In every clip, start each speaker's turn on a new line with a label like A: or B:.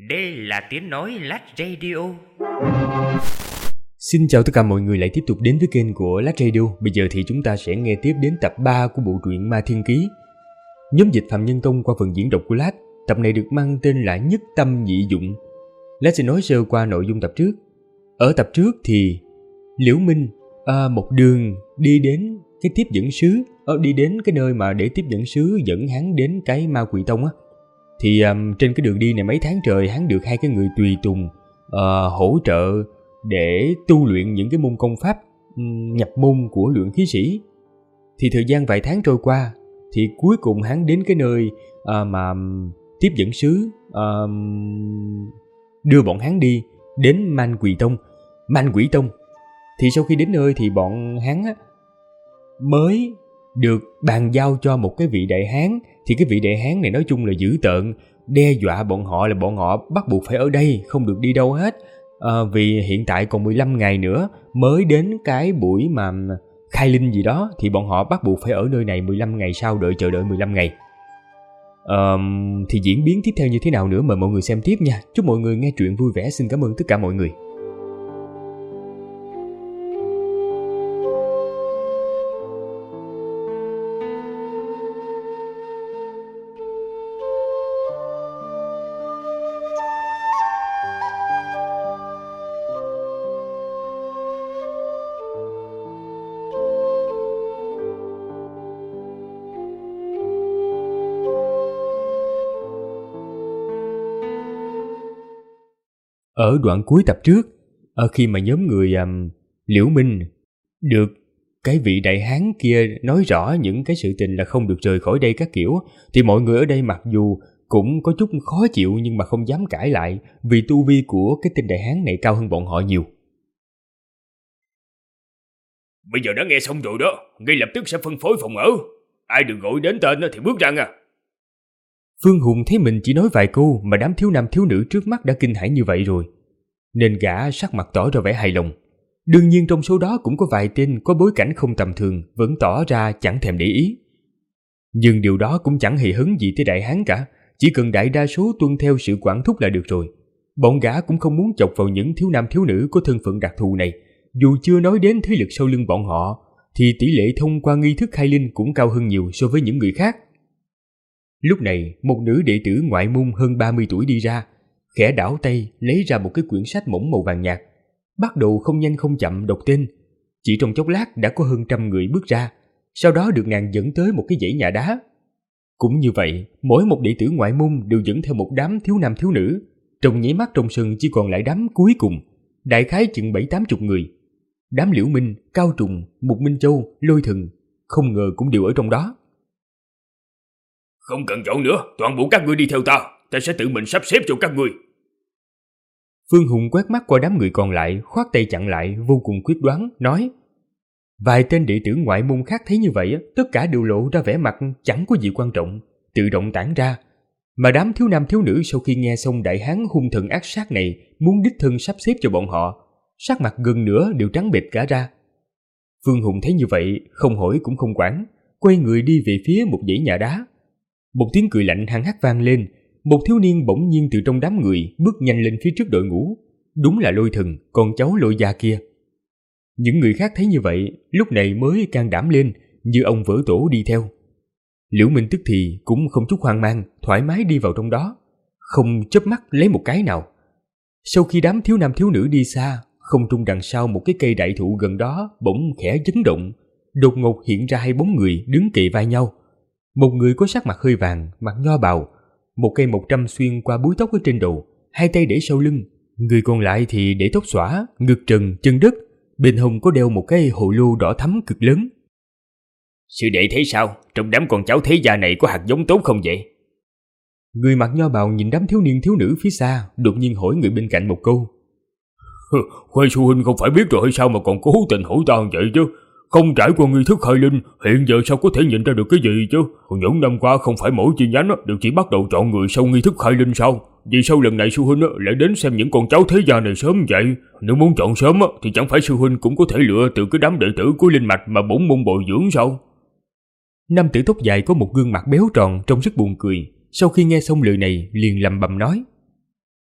A: Đây là tiếng nói Lát Radio.
B: Xin chào tất cả mọi người lại tiếp tục đến với kênh của Lát Radio. Bây giờ thì chúng ta sẽ nghe tiếp đến tập 3 của bộ truyện Ma Thiên Ký. Nhóm dịch Phạm Nhân Tông qua phần diễn đọc của Lát. Tập này được mang tên là Nhất Tâm Nhị Dụng. Lát sẽ nói sơ qua nội dung tập trước. Ở tập trước thì Liễu Minh một đường đi đến cái tiếp dẫn sứ, đi đến cái nơi mà để tiếp dẫn sứ dẫn hắn đến cái Ma Quỷ Tông á. Thì trên cái đường đi này mấy tháng trời hắn được hai cái người tùy tùng hỗ trợ để tu luyện những cái môn công pháp nhập môn của luyện khí sĩ. Thì thời gian vài tháng trôi qua thì cuối cùng hắn đến cái nơi mà tiếp dẫn sứ đưa bọn hắn đi đến Man Quỷ Tông. Thì sau khi đến nơi thì bọn hắn mới được bàn giao cho một cái vị đại hán. Thì cái vị đại hán này nói chung là dữ tợn, đe dọa bọn họ là bọn họ bắt buộc phải ở đây, không được đi đâu hết. Vì hiện tại còn 15 ngày nữa mới đến cái buổi mà khai linh gì đó, thì bọn họ bắt buộc phải ở nơi này 15 ngày sau, chờ đợi 15 ngày. Thì diễn biến tiếp theo như thế nào nữa mời mọi người xem tiếp nha. Chúc mọi người nghe truyện vui vẻ. Xin cảm ơn tất cả mọi người. Ở đoạn cuối tập trước, khi mà nhóm người Liễu Minh được cái vị đại hán kia nói rõ những cái sự tình là không được rời khỏi đây các kiểu, thì mọi người ở đây mặc dù cũng có chút khó chịu nhưng mà không dám cãi lại, vì tu vi của cái tên đại hán này cao hơn bọn họ nhiều.
C: Bây giờ đã nghe xong rồi đó, ngay lập tức sẽ phân phối phòng ở. Ai được gọi đến tên thì bước ra nha.
B: Phương Hùng thấy mình chỉ nói vài câu mà đám thiếu nam thiếu nữ trước mắt đã kinh hãi như vậy rồi, nên gã sắc mặt tỏ ra vẻ hài lòng. Đương nhiên trong số đó cũng có vài tên có bối cảnh không tầm thường vẫn tỏ ra chẳng thèm để ý. Nhưng điều đó cũng chẳng hề hấn gì tới đại hán cả, chỉ cần đại đa số tuân theo sự quản thúc là được rồi. Bọn gã cũng không muốn chọc vào những thiếu nam thiếu nữ có thân phận đặc thù này. Dù chưa nói đến thế lực sau lưng bọn họ, thì tỷ lệ thông qua nghi thức khai linh cũng cao hơn nhiều so với những người khác. Lúc này, một nữ đệ tử ngoại môn hơn 30 tuổi đi ra, khẽ đảo tay lấy ra một cái quyển sách mỏng màu vàng nhạt, bắt đầu không nhanh không chậm đọc tên. Chỉ trong chốc lát đã có hơn 100 người bước ra, sau đó được nàng dẫn tới một cái dãy nhà đá. Cũng như vậy, mỗi một đệ tử ngoại môn đều dẫn theo một đám thiếu nam thiếu nữ. Trong nháy mắt trong sân chỉ còn lại đám cuối cùng, đại khái chừng 70-80 người. Đám Liễu Minh, Cao Trùng, Mục Minh Châu, Lôi Thần không ngờ cũng đều ở trong đó.
C: Không cần chọn nữa, toàn bộ các ngươi đi theo ta sẽ tự mình sắp xếp cho các ngươi.
B: Phương Hùng quét mắt qua đám người còn lại, khoát tay chặn lại, vô cùng quyết đoán, nói. Vài tên đệ tử ngoại môn khác thấy như vậy, tất cả đều lộ ra vẻ mặt chẳng có gì quan trọng, tự động tản ra. Mà đám thiếu nam thiếu nữ sau khi nghe xong đại hán hung thần ác sát này muốn đích thân sắp xếp cho bọn họ, sắc mặt gần nửa đều trắng bệch cả ra. Phương Hùng thấy như vậy, không hỏi cũng không quản, quay người đi về phía một dãy nhà đá. Một tiếng cười lạnh hăng hắc vang lên, một thiếu niên bỗng nhiên từ trong đám người bước nhanh lên phía trước đội ngũ. Đúng là Lôi Thần, con cháu Lôi gia kia. Những người khác thấy như vậy, lúc này mới can đảm lên, như ông vỡ tổ đi theo. Liễu Minh tức thì cũng không chút hoang mang, thoải mái đi vào trong đó, không chớp mắt lấy một cái nào. Sau khi đám thiếu nam thiếu nữ đi xa, không trung đằng sau một cái cây đại thụ gần đó bỗng khẽ chấn động, đột ngột hiện ra hai bóng người đứng kề vai nhau. Một người có sắc mặt hơi vàng, mặc nho bào, một cây 100 xuyên qua búi tóc ở trên đầu, hai tay để sau lưng. Người còn lại thì để tóc xõa, ngực trần, chân đất, bên hông có đeo một cái hồ lô đỏ thắm cực lớn.
C: Sư đệ thấy sao? Trong đám con cháu thế gia này có hạt giống tốt không vậy?
B: Người mặc nho bào nhìn đám thiếu niên thiếu nữ phía xa, đột nhiên hỏi người bên cạnh một câu.
C: Khoai sư huynh không phải biết rồi hay sao mà còn cố tình hỏi ta vậy chứ? Không trải qua nghi thức khai linh, hiện giờ sao có thể nhìn ra được cái gì chứ? Những năm qua không phải mỗi chi nhánh đều chỉ bắt đầu chọn người sau nghi thức khai linh sao? Vì sao lần này sư huynh lại đến xem những con cháu thế gia này sớm vậy? Nếu muốn chọn sớm thì chẳng phải sư huynh cũng có thể lựa từ cái đám đệ tử của linh mạch mà bổn môn bồi dưỡng sao?
B: Nam tử tóc dài có một gương mặt béo tròn trông rất buồn cười. Sau khi nghe xong lời này liền lẩm bẩm nói.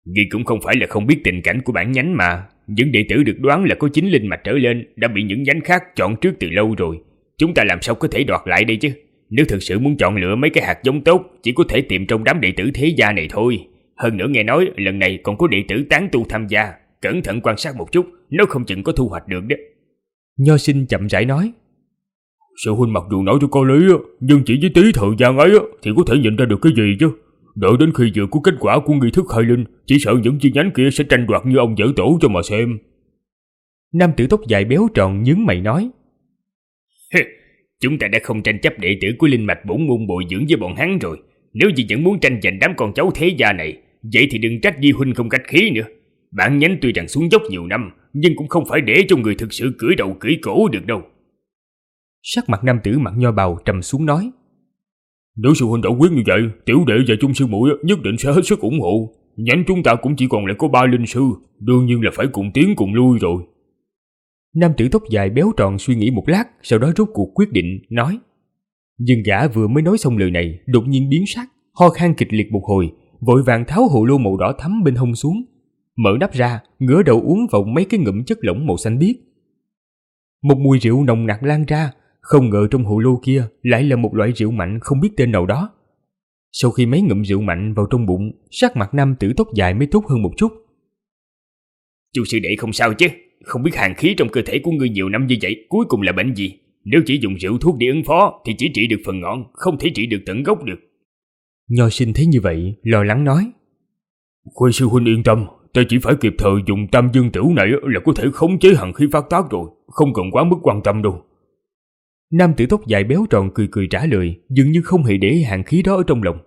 C: Ngươi cũng không phải là không biết tình cảnh của bản nhánh mà. Những đệ tử được đoán là có 9 linh mạch trở lên đã bị những nhánh khác chọn trước từ lâu rồi. Chúng ta làm sao có thể đoạt lại đây chứ? Nếu thực sự muốn chọn lựa mấy cái hạt giống tốt, chỉ có thể tìm trong đám đệ tử thế gia này thôi. Hơn nữa nghe nói lần này còn có đệ tử tán tu tham gia. Cẩn thận quan sát một chút, nó không chừng có thu hoạch được đó.
B: Nho sinh chậm rãi nói.
C: Sư huynh mặc dù nói cho có lý, nhưng chỉ với tí thời gian ấy thì có thể nhìn ra được cái gì chứ? Đợi đến khi vừa có kết quả của nghi thức khai linh, chỉ sợ những chi nhánh kia sẽ tranh đoạt như ông dở tổ cho mà xem.
B: Nam tử tóc dài béo tròn nhướng mày nói.
A: Chúng ta đã không tranh chấp đệ tử của linh mạch bổn môn bồi dưỡng với bọn hắn rồi. Nếu như vẫn muốn tranh giành đám con cháu thế gia này, vậy thì đừng trách Di huynh không khách khí nữa. Bản nhánh tuy rằng xuống dốc nhiều năm, nhưng cũng không phải để cho người thực sự cưỡi đầu cưỡi cổ được đâu.
B: Sắc mặt nam tử mặc nho bào trầm xuống nói.
C: Nếu sư huynh đã quyết như vậy, tiểu đệ và chung sư muội nhất định sẽ hết sức ủng hộ. Nhánh chúng ta cũng chỉ còn lại có 3 linh sư, đương nhiên là phải cùng tiến cùng lui rồi.
B: Nam tử tóc dài béo tròn suy nghĩ một lát, sau đó rốt cuộc quyết định, nói. Nhưng gã vừa mới nói xong lời này, đột nhiên biến sắc, ho khan kịch liệt một hồi, vội vàng tháo hồ lô màu đỏ thắm bên hông xuống, mở nắp ra, ngửa đầu uống vào mấy cái ngụm chất lỏng màu xanh biếc. Một mùi rượu nồng nặc lan ra, không ngờ trong hồ lô kia lại là một loại rượu mạnh không biết tên nào đó. Sau khi mấy ngụm rượu mạnh vào trong bụng, sắc mặt nam tử tóc dài mới tốt hơn một chút.
A: Chu sư đệ không sao chứ? Không biết hàn khí trong cơ thể của ngươi nhiều năm như vậy cuối cùng là bệnh gì? Nếu chỉ dùng rượu thuốc để ứng phó thì chỉ trị được phần ngọn, không thể trị được tận gốc được.
B: Nho sinh thấy như vậy, lo lắng nói.
C: Khuê sư huynh yên tâm, ta chỉ phải kịp thời dùng tam dương tửu này là có thể khống chế hàn khí phát tác rồi, không cần quá mức quan tâm đâu.
B: Nam tử tóc dài béo tròn cười cười trả lời, dường như không hề để hàn khí đó ở trong lòng.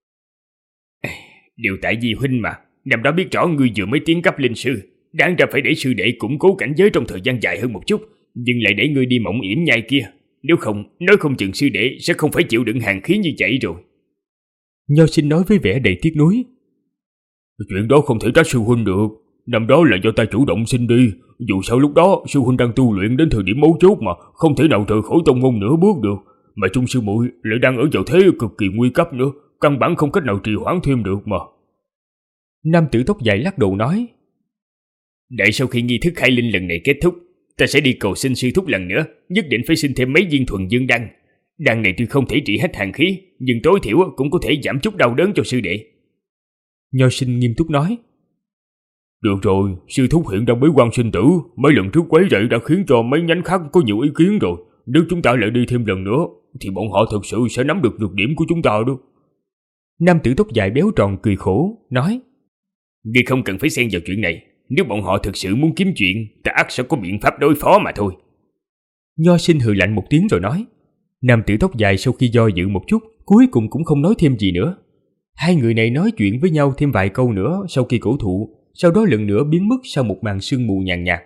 A: Điều tại Di huynh mà, năm đó biết rõ ngươi vừa mới tiến cấp linh sư, đáng ra phải để sư đệ củng cố cảnh giới trong thời gian dài hơn một chút, nhưng lại để ngươi đi mộng yểm nhai kia. Nếu không, nói không chừng sư đệ sẽ không phải chịu đựng hàn khí như vậy rồi.
B: Nho sinh nói với vẻ đầy tiếc nuối.
C: Chuyện đó không thể trách sư huynh được. Năm đó là do ta chủ động xin đi. Dù sao lúc đó sư huynh đang tu luyện đến thời điểm mấu chốt mà không thể nào rời khỏi tông môn nửa bước được. Mà chung sư muội lại đang ở vào thế cực kỳ nguy cấp nữa, căn bản không cách nào trì hoãn thêm được mà.
B: Nam tử tóc dài lắc đầu nói.
A: Đợi sau khi nghi thức khai linh lần này kết thúc, ta sẽ đi cầu xin sư thúc lần nữa, nhất định phải xin thêm mấy viên thuần dương đan. Đan này tuy không thể trị hết hàn khí, nhưng tối thiểu cũng có thể giảm chút đau đớn cho sư đệ.
B: Nho sinh nghiêm túc nói.
C: Được rồi, sư thúc hiện đang bế quan sinh tử, mấy lần trước quấy rầy đã khiến cho mấy nhánh khác có nhiều ý kiến rồi. Nếu chúng ta lại đi thêm lần nữa, thì bọn họ thật sự sẽ nắm được nhược điểm của chúng ta đó.
B: Nam tử tóc dài béo tròn cười khổ, nói.
A: Ngươi không cần phải xen vào chuyện này. Nếu bọn họ thực sự muốn kiếm chuyện, ta ắt sẽ có biện pháp đối phó mà thôi.
B: Nho sinh hừ lạnh một tiếng rồi nói. Nam tử tóc dài sau khi do dự một chút, cuối cùng cũng không nói thêm gì nữa. Hai người này nói chuyện với nhau thêm vài câu nữa sau khi cổ thụ, sau đó lần nữa biến mất sau một màn sương mù nhàn nhạt.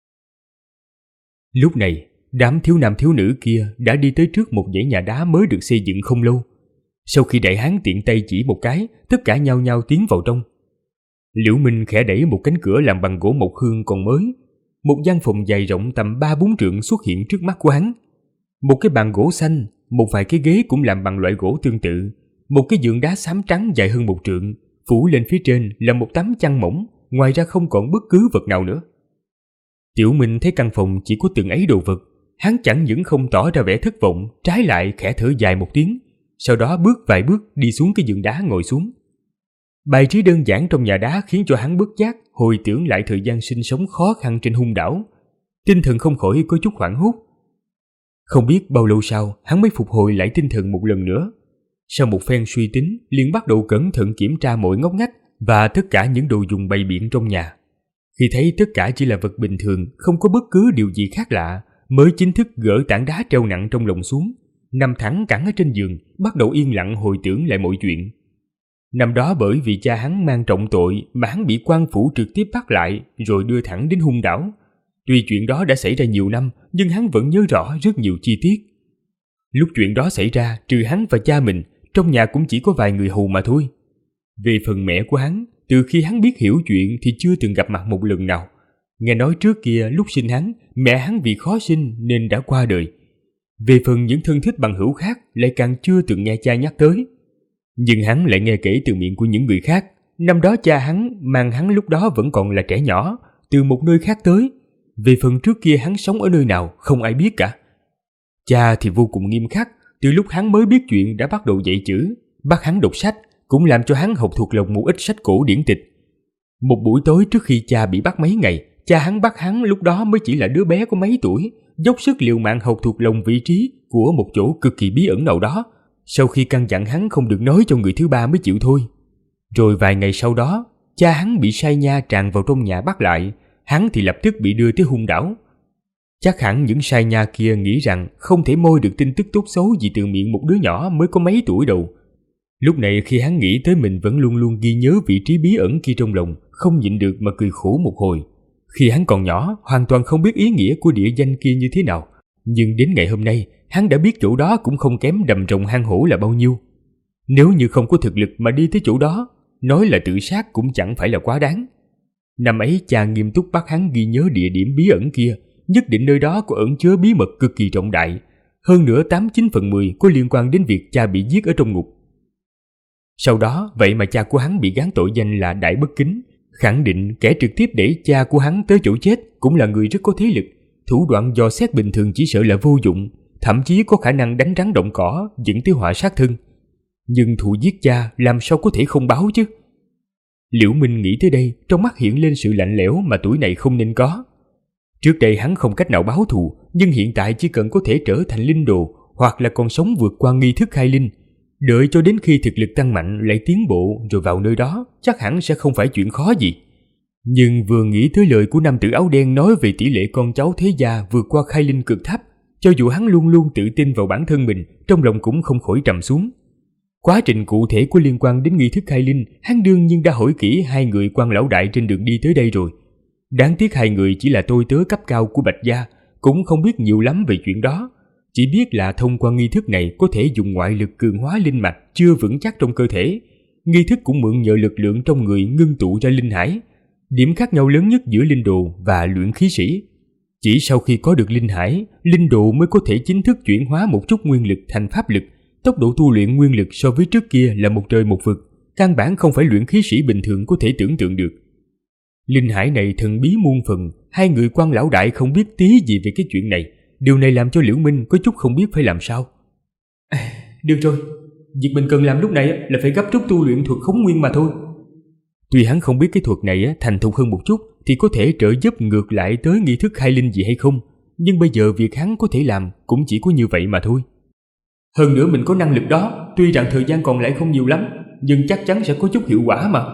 B: Lúc này, đám thiếu nam thiếu nữ kia đã đi tới trước một dãy nhà đá mới được xây dựng không lâu. Sau khi đại hán tiện tay chỉ một cái, tất cả nhao nhao tiến vào trong. Liễu Minh khẽ đẩy một cánh cửa làm bằng gỗ mộc hương còn mới. Một gian phòng dài rộng tầm 3-4 trượng xuất hiện trước mắt của hắn. Một cái bàn gỗ xanh, một vài cái ghế cũng làm bằng loại gỗ tương tự. Một cái giường đá xám trắng dài hơn 1 trượng, phủ lên phía trên là một tấm chăn mỏng, ngoài ra không còn bất cứ vật nào nữa. Tiểu Minh thấy căn phòng chỉ có từng ấy đồ vật, hắn chẳng những không tỏ ra vẻ thất vọng, trái lại khẽ thở dài một tiếng, sau đó bước vài bước đi xuống cái giường đá ngồi xuống. Bài trí đơn giản trong nhà đá khiến cho hắn bất giác hồi tưởng lại thời gian sinh sống khó khăn trên hung đảo, tinh thần không khỏi có chút hoảng hốt. Không biết bao lâu sau, hắn mới phục hồi lại tinh thần một lần nữa. Sau một phen suy tính, liền bắt đầu cẩn thận kiểm tra mọi ngóc ngách và tất cả những đồ dùng bày biện trong nhà. Khi thấy tất cả chỉ là vật bình thường, không có bất cứ điều gì khác lạ, mới chính thức gỡ tảng đá treo nặng trong lòng xuống, nằm thẳng cẳng ở trên giường, bắt đầu yên lặng hồi tưởng lại mọi chuyện. Năm đó bởi vì cha hắn mang trọng tội mà hắn bị quan phủ trực tiếp bắt lại rồi đưa thẳng đến hung đảo. Tuy chuyện đó đã xảy ra nhiều năm, nhưng hắn vẫn nhớ rõ rất nhiều chi tiết. Lúc chuyện đó xảy ra, trừ hắn và cha mình, trong nhà cũng chỉ có vài người hầu mà thôi. Về phần mẹ của hắn, từ khi hắn biết hiểu chuyện thì chưa từng gặp mặt một lần nào. Nghe nói trước kia lúc sinh hắn, mẹ hắn vì khó sinh nên đã qua đời. Về phần những thân thích bằng hữu khác lại càng chưa từng nghe cha nhắc tới. Nhưng hắn lại nghe kể từ miệng của những người khác, năm đó cha hắn mang hắn lúc đó vẫn còn là trẻ nhỏ, từ một nơi khác tới. Về phần trước kia hắn sống ở nơi nào không ai biết cả. Cha thì vô cùng nghiêm khắc, từ lúc hắn mới biết chuyện đã bắt đầu dạy chữ, bắt hắn đọc sách, cũng làm cho hắn học thuộc lòng một ít sách cổ điển tịch. Một buổi tối trước khi cha bị bắt mấy ngày, cha hắn bắt hắn lúc đó mới chỉ là đứa bé có mấy tuổi, dốc sức liều mạng học thuộc lòng vị trí của một chỗ cực kỳ bí ẩn nào đó, sau khi căn dặn hắn không được nói cho người thứ ba mới chịu thôi. Rồi vài ngày sau đó, cha hắn bị sai nha tràn vào trong nhà bắt lại, hắn thì lập tức bị đưa tới Hung đảo. Chắc hẳn những sai nha kia nghĩ rằng không thể moi được tin tức tốt xấu gì từ miệng một đứa nhỏ mới có mấy tuổi đâu. Lúc này khi hắn nghĩ tới mình vẫn luôn luôn ghi nhớ vị trí bí ẩn kia trong lòng, không nhịn được mà cười khổ một hồi. Khi hắn còn nhỏ, hoàn toàn không biết ý nghĩa của địa danh kia như thế nào, nhưng đến ngày hôm nay, hắn đã biết chỗ đó cũng không kém đầm rồng hang hổ là bao nhiêu. Nếu như không có thực lực mà đi tới chỗ đó, nói là tự sát cũng chẳng phải là quá đáng. Năm ấy cha nghiêm túc bắt hắn ghi nhớ địa điểm bí ẩn kia, nhất định nơi đó có ẩn chứa bí mật cực kỳ trọng đại. Hơn nữa 89/10 có liên quan đến việc cha bị giết ở trong ngục. Sau đó, vậy mà cha của hắn bị gán tội danh là đại bất kính, khẳng định kẻ trực tiếp đẩy cha của hắn tới chỗ chết cũng là người rất có thế lực. Thủ đoạn dò xét bình thường chỉ sợ là vô dụng, thậm chí có khả năng đánh rắn động cỏ, dẫn tới họa sát thân. Nhưng thù giết cha làm sao có thể không báo chứ? Liễu Minh nghĩ tới đây, trong mắt hiện lên sự lạnh lẽo mà tuổi này không nên có. Trước đây hắn không cách nào báo thù, nhưng hiện tại chỉ cần có thể trở thành linh đồ hoặc là còn sống vượt qua nghi thức khai linh, đợi cho đến khi thực lực tăng mạnh lại tiến bộ rồi vào nơi đó, chắc hẳn sẽ không phải chuyện khó gì. Nhưng vừa nghĩ tới lời của nam tử áo đen nói về tỷ lệ con cháu thế gia vượt qua khai linh cực thấp, cho dù hắn luôn luôn tự tin vào bản thân mình, trong lòng cũng không khỏi trầm xuống. Quá trình cụ thể của liên quan đến nghi thức khai linh, hắn đương nhiên đã hỏi kỹ hai người quan lão đại trên đường đi tới đây rồi. Đáng tiếc hai người chỉ là tôi tớ cấp cao của Bạch gia, cũng không biết nhiều lắm về chuyện đó. Chỉ biết là thông qua nghi thức này có thể dùng ngoại lực cường hóa linh mạch chưa vững chắc trong cơ thể. Nghi thức cũng mượn nhờ lực lượng trong người ngưng tụ ra linh hải. Điểm khác nhau lớn nhất giữa linh đồ và luyện khí sĩ. Chỉ sau khi có được linh hải, linh đồ mới có thể chính thức chuyển hóa một chút nguyên lực thành pháp lực. Tốc độ tu luyện nguyên lực so với trước kia là một trời một vực, căn bản không phải luyện khí sĩ bình thường có thể tưởng tượng được. Linh hải này thần bí muôn phần, hai người quan lão đại không biết tí gì về cái chuyện này. Điều này làm cho Liễu Minh có chút không biết phải làm sao. Được rồi, việc mình cần làm lúc này là phải gấp rút tu luyện thuật khống nguyên mà thôi. Tuy hắn không biết cái thuật này thành thục hơn một chút thì có thể trợ giúp ngược lại tới nghi thức khai linh gì hay không, nhưng bây giờ việc hắn có thể làm cũng chỉ có như vậy mà thôi. Hơn nữa mình có năng lực đó, tuy rằng thời gian còn lại không nhiều lắm, nhưng chắc chắn sẽ có chút hiệu quả mà.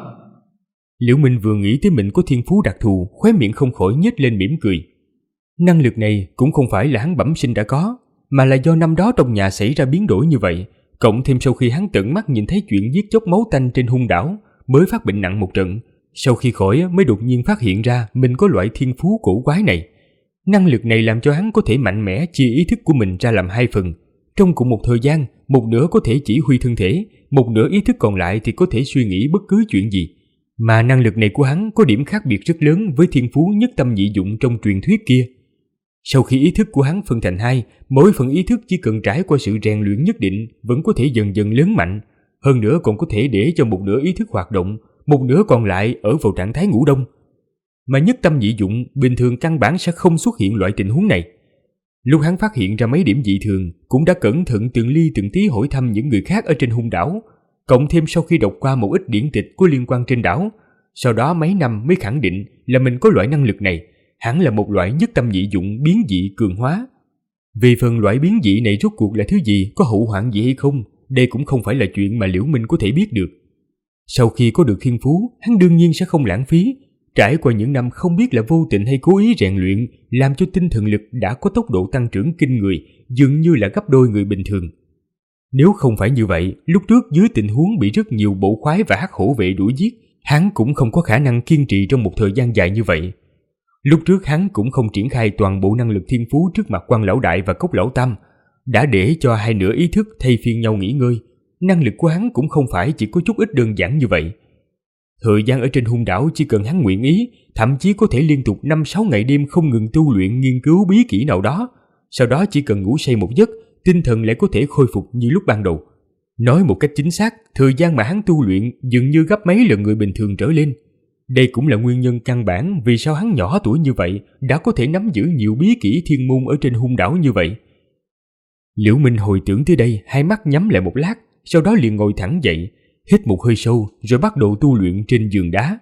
B: Liễu Minh vừa nghĩ tới mình có thiên phú đặc thù, khóe miệng không khỏi nhếch lên mỉm cười. Năng lực này cũng không phải là hắn bẩm sinh đã có, mà là do năm đó trong nhà xảy ra biến đổi như vậy, cộng thêm sau khi hắn tận mắt nhìn thấy chuyện giết chóc máu tanh trên Hung đảo, mới phát bệnh nặng một trận. Sau khi khỏi mới đột nhiên phát hiện ra mình có loại thiên phú cổ quái này. Năng lực này làm cho hắn có thể mạnh mẽ chia ý thức của mình ra làm hai phần. Trong cùng một thời gian, một nửa có thể chỉ huy thân thể, một nửa ý thức còn lại thì có thể suy nghĩ bất cứ chuyện gì. Mà năng lực này của hắn có điểm khác biệt rất lớn với thiên phú nhất tâm nhị dụng trong truyền thuyết kia. Sau khi ý thức của hắn phân thành hai, mỗi phần ý thức chỉ cần trải qua sự rèn luyện nhất định vẫn có thể dần dần lớn mạnh. Hơn nữa còn có thể để cho một nửa ý thức hoạt động, một nửa còn lại ở vào trạng thái ngủ đông. Mà nhất tâm nhị dụng bình thường căn bản sẽ không xuất hiện loại tình huống này. Lúc hắn phát hiện ra mấy điểm dị thường, cũng đã cẩn thận từng ly từng tí hỏi thăm những người khác ở trên Hung đảo, cộng thêm sau khi đọc qua một ít điển tịch có liên quan trên đảo, sau đó mấy năm mới khẳng định là mình có loại năng lực này, hẳn là một loại nhất tâm nhị dụng biến dị cường hóa. Vì phần loại biến dị này rốt cuộc là thứ gì, có hậu hoạn gì hay không, đây cũng không phải là chuyện mà Liễu Minh có thể biết được. Sau khi có được thiên phú, hắn đương nhiên sẽ không lãng phí. Trải qua những năm không biết là vô tình hay cố ý rèn luyện, làm cho tinh thần lực đã có tốc độ tăng trưởng kinh người, dường như là gấp đôi người bình thường. Nếu không phải như vậy, lúc trước dưới tình huống bị rất nhiều bộ khoái và hắc hổ vệ đuổi giết, hắn cũng không có khả năng kiên trì trong một thời gian dài như vậy. Lúc trước hắn cũng không triển khai toàn bộ năng lực thiên phú trước mặt Quan lão đại và Cốc lão tam, đã để cho hai nửa ý thức thay phiên nhau nghỉ ngơi. Năng lực của hắn cũng không phải chỉ có chút ít đơn giản như vậy. Thời gian ở trên Hung đảo chỉ cần hắn nguyện ý, thậm chí có thể liên tục 5-6 ngày đêm không ngừng tu luyện nghiên cứu bí kỹ nào đó. Sau đó chỉ cần ngủ say một giấc, tinh thần lại có thể khôi phục như lúc ban đầu. Nói một cách chính xác, thời gian mà hắn tu luyện dường như gấp mấy lần người bình thường trở lên. Đây cũng là nguyên nhân căn bản vì sao hắn nhỏ tuổi như vậy đã có thể nắm giữ nhiều bí kỹ thiên môn ở trên hung đảo như vậy. Liễu Minh hồi tưởng tới đây, hai mắt nhắm lại một lát, sau đó liền ngồi thẳng dậy, hít một hơi sâu rồi bắt đầu tu luyện trên giường đá.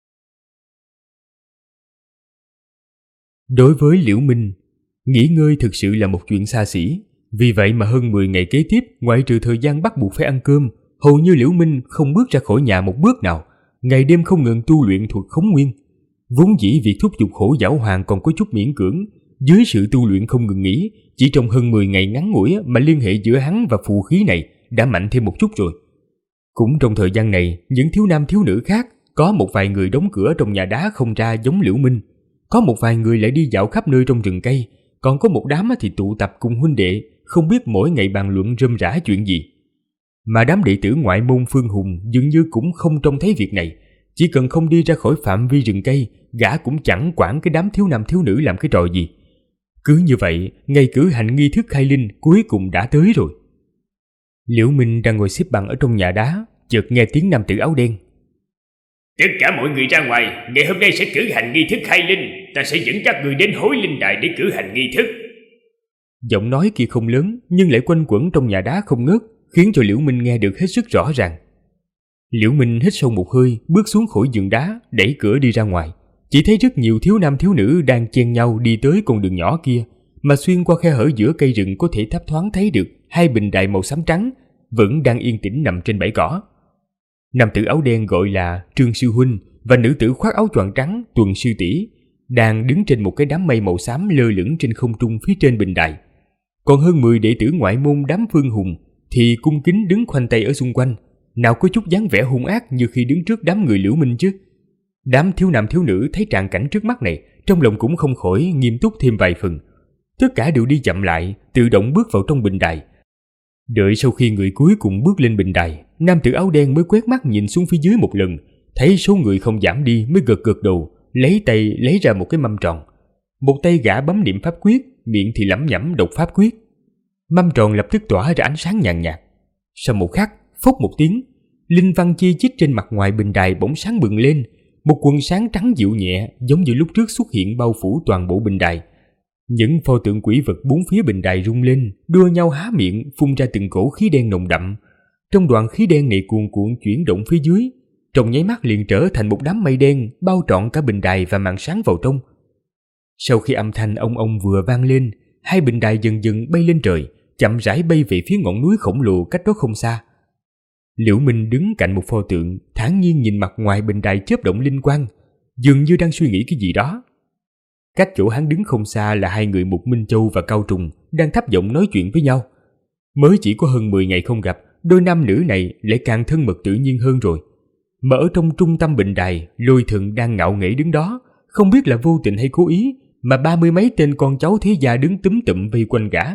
B: Đối với Liễu Minh, nghỉ ngơi thực sự là một chuyện xa xỉ. Vì vậy mà hơn 10 ngày kế tiếp, ngoại trừ thời gian bắt buộc phải ăn cơm, hầu như Liễu Minh không bước ra khỏi nhà một bước nào, ngày đêm không ngừng tu luyện thuật khống nguyên. Vốn dĩ việc thúc giục Hổ Giảo Hoàng còn có chút miễn cưỡng, dưới sự tu luyện không ngừng nghỉ, chỉ trong hơn 10 ngày ngắn ngủi mà liên hệ giữa hắn và phù khí này đã mạnh thêm một chút rồi. Cũng trong thời gian này, những thiếu nam thiếu nữ khác, có một vài người đóng cửa trong nhà đá không ra giống Liễu Minh, có một vài người lại đi dạo khắp nơi trong rừng cây, còn có một đám thì tụ tập cùng huynh đệ, không biết mỗi ngày bàn luận rôm rả chuyện gì. Mà đám đệ tử ngoại môn Phương Hùng dường như cũng không trông thấy việc này, chỉ cần không đi ra khỏi phạm vi rừng cây, gã cũng chẳng quản cái đám thiếu nam thiếu nữ làm cái trò gì. Cứ như vậy, ngày cử hành nghi thức khai linh cuối cùng đã tới rồi. Liễu Minh đang ngồi xếp bằng ở trong nhà đá, chợt nghe tiếng nam tử áo đen.
A: Tất cả mọi người ra ngoài, ngày hôm nay sẽ cử hành nghi thức khai linh, ta sẽ dẫn các người đến Hối Linh Đài để cử hành nghi thức.
B: Giọng nói kia không lớn nhưng lại quanh quẩn trong nhà đá không ngớt, khiến cho Liễu Minh nghe được hết sức rõ ràng. Liễu Minh hít sâu một hơi, bước xuống khỏi giường đá, đẩy cửa đi ra ngoài. Chỉ thấy rất nhiều thiếu nam thiếu nữ đang chen nhau đi tới con đường nhỏ kia, mà xuyên qua khe hở giữa cây rừng có thể thấp thoáng thấy được hai bình đài màu xám trắng vẫn đang yên tĩnh nằm trên bãi cỏ. Nam tử áo đen gọi là Trương Sư Huynh và nữ tử khoác áo choàng trắng Tuần Sư Tỷ đang đứng trên một cái đám mây màu xám lơ lửng trên không trung phía trên bình đài. Còn hơn 10 đệ tử ngoại môn đám Phương Hùng thì cung kính đứng khoanh tay ở xung quanh, nào có chút dáng vẻ hung ác như khi đứng trước đám người Liễu Minh chứ. Đám thiếu nam thiếu nữ thấy tràng cảnh trước mắt này, trong lòng cũng không khỏi nghiêm túc thêm vài phần. Tất cả đều đi chậm lại, tự động bước vào trong bình đài. Đợi sau khi người cuối cùng bước lên bình đài, nam tử áo đen mới quét mắt nhìn xuống phía dưới một lần, thấy số người không giảm đi mới gật gật đầu, lấy tay lấy ra một cái mâm tròn. Một tay gã bấm niệm pháp quyết, miệng thì lẩm nhẩm đọc pháp quyết. Mâm tròn lập tức tỏa ra ánh sáng nhàn nhạt. Sau một khắc, phốc một tiếng, linh văn chi chít trên mặt ngoài bình đài bỗng sáng bừng lên, một quần sáng trắng dịu nhẹ giống như lúc trước xuất hiện bao phủ toàn bộ bình đài. Những pho tượng quỷ vật bốn phía bình đài rung lên, đua nhau há miệng phun ra từng cổ khí đen nồng đậm. Trong đoàn khí đen này cuồn cuộn chuyển động phía dưới, trong nháy mắt liền trở thành một đám mây đen bao trọn cả bình đài và màn sáng vào trong. Sau khi âm thanh ông vừa vang lên, hai bình đài dần dần bay lên trời, chậm rãi bay về phía ngọn núi khổng lồ cách đó không xa. Liễu Minh đứng cạnh một pho tượng, thản nhiên nhìn mặt ngoài bình đài chớp động linh quang, dường như đang suy nghĩ cái gì đó. Cách chỗ hắn đứng không xa là hai người Mục Minh Châu và Cao Trùng đang thấp giọng nói chuyện với nhau. Mới chỉ có hơn 10 ngày không gặp, đôi nam nữ này lại càng thân mật tự nhiên hơn rồi. Mà ở trong trung tâm bình đài, Lôi Thần đang ngạo nghễ đứng đó, không biết là vô tình hay cố ý, mà 30 mấy tên con cháu thế gia đứng túm tụm vây quanh gã.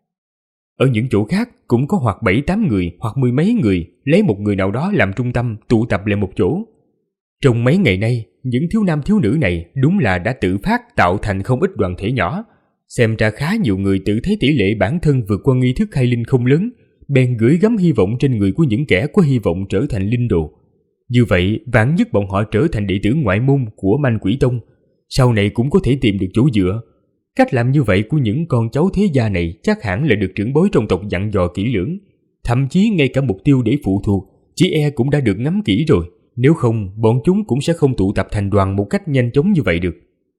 B: Ở những chỗ khác cũng có hoặc 7-8 người hoặc 10 mấy người lấy một người nào đó làm trung tâm tụ tập lại một chỗ. Trong mấy ngày nay, những thiếu nam thiếu nữ này đúng là đã tự phát tạo thành không ít đoàn thể nhỏ. Xem ra khá nhiều người tự thấy tỷ lệ bản thân vượt qua nghi thức khai linh không lớn, bèn gửi gắm hy vọng trên người của những kẻ có hy vọng trở thành linh đồ. Như vậy, vạn nhất bọn họ trở thành đệ tử ngoại môn của Manh Quỷ Tông, sau này cũng có thể tìm được chỗ dựa. Cách làm như vậy của những con cháu thế gia này chắc hẳn là được trưởng bối trong tộc dặn dò kỹ lưỡng. Thậm chí ngay cả mục tiêu để phụ thuộc, chỉ e cũng đã được ngắm kỹ rồi. Nếu không, bọn chúng cũng sẽ không tụ tập thành đoàn một cách nhanh chóng như vậy được.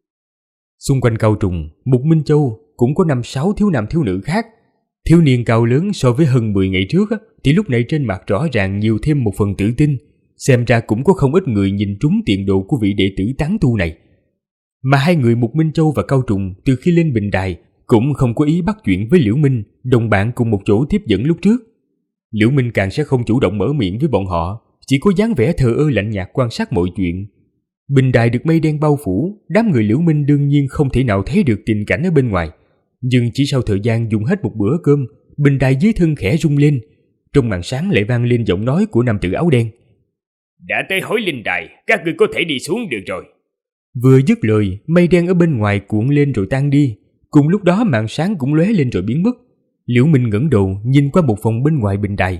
B: Xung quanh Cao Trùng, Mục Minh Châu cũng có 5-6 thiếu nam thiếu nữ khác. Thiếu niên cao lớn so với hơn 10 ngày trước thì lúc này trên mặt rõ ràng nhiều thêm một phần tự tin. Xem ra cũng có không ít người nhìn trúng tiền đồ của vị đệ tử tán tu này. Mà hai người Mục Minh Châu và Cao Trùng từ khi lên bình đài cũng không có ý bắt chuyện với Liễu Minh, đồng bạn cùng một chỗ tiếp dẫn lúc trước. Liễu Minh càng sẽ không chủ động mở miệng với bọn họ, chỉ có dáng vẻ thờ ơ lạnh nhạt quan sát mọi chuyện. Bình đài được mây đen bao phủ, đám người Liễu Minh đương nhiên không thể nào thấy được tình cảnh ở bên ngoài. Nhưng chỉ sau thời gian dùng hết một bữa cơm, bình đài dưới thân khẽ rung lên, trong màn sáng lại vang lên giọng nói của nam tử áo đen.
A: Đã tới Hối Linh Đài, các ngươi có thể đi xuống được rồi.
B: Vừa dứt lời, mây đen ở bên ngoài cuộn lên rồi tan đi, cùng lúc đó màn sáng cũng lóe lên rồi biến mất. Liễu Minh ngẩng đầu nhìn qua một vòng bên ngoài bình đài,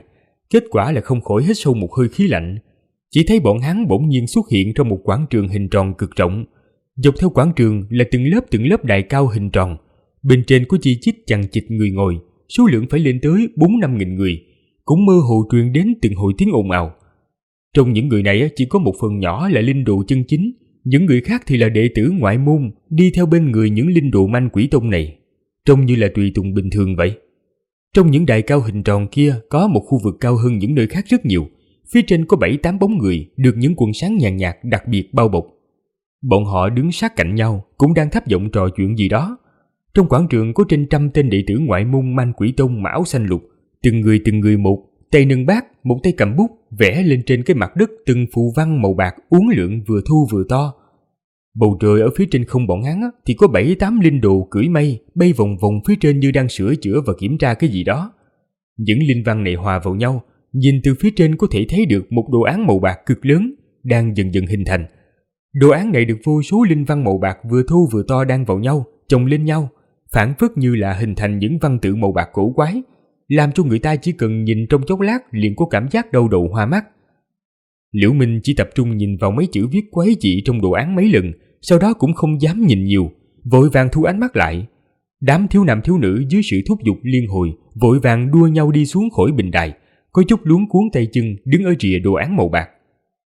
B: Kết quả là không khỏi hít sâu một hơi khí lạnh. Chỉ thấy bọn hắn bỗng nhiên xuất hiện trong một quảng trường hình tròn cực rộng. Dọc theo quảng trường là từng lớp đài cao hình tròn. Bên trên có chi chít chằng chịt người ngồi, số lượng phải lên tới 4-5 nghìn người, cũng mơ hồ truyền đến từng hồi tiếng ồn ào. Trong những người này chỉ có một phần nhỏ là linh đồ chân chính, những người khác thì là đệ tử ngoại môn đi theo bên người những linh đồ manh quỷ tông này, trông như là tùy tùng bình thường vậy. Trong những đài cao hình tròn kia có một khu vực cao hơn những nơi khác rất nhiều, phía trên có 7-8 bóng người được những quần sáng nhàn nhạt đặc biệt bao bọc. Bọn họ đứng sát cạnh nhau cũng đang thấp giọng trò chuyện gì đó. Trong quảng trường có trên 100 tên đệ tử ngoại môn manh quỷ tông mặc áo xanh lục, từng người một, tay nâng bát, một tay cầm bút, vẽ lên trên cái mặt đất từng phù văn màu bạc uốn lượn vừa thu vừa to. Bầu trời ở phía trên không bọn hắn thì có 7-8 linh đồ cưỡi mây bay vòng vòng phía trên như đang sửa chữa và kiểm tra cái gì đó. Những linh văn này hòa vào nhau, nhìn từ phía trên có thể thấy được một đồ án màu bạc cực lớn đang dần dần hình thành. Đồ án này được vô số linh văn màu bạc vừa thô vừa to đan vào nhau, chồng lên nhau, phản phất như là hình thành những văn tự màu bạc cổ quái, làm cho người ta chỉ cần nhìn trong chốc lát liền có cảm giác đau đầu hoa mắt. Liễu Minh chỉ tập trung nhìn vào mấy chữ viết quái dị trong đồ án mấy lần, sau đó cũng không dám nhìn nhiều, vội vàng thu ánh mắt lại. Đám thiếu nam thiếu nữ dưới sự thúc giục liên hồi vội vàng đua nhau đi xuống khỏi bình đài, có chút luống cuống tay chân đứng ở rìa đồ án màu bạc.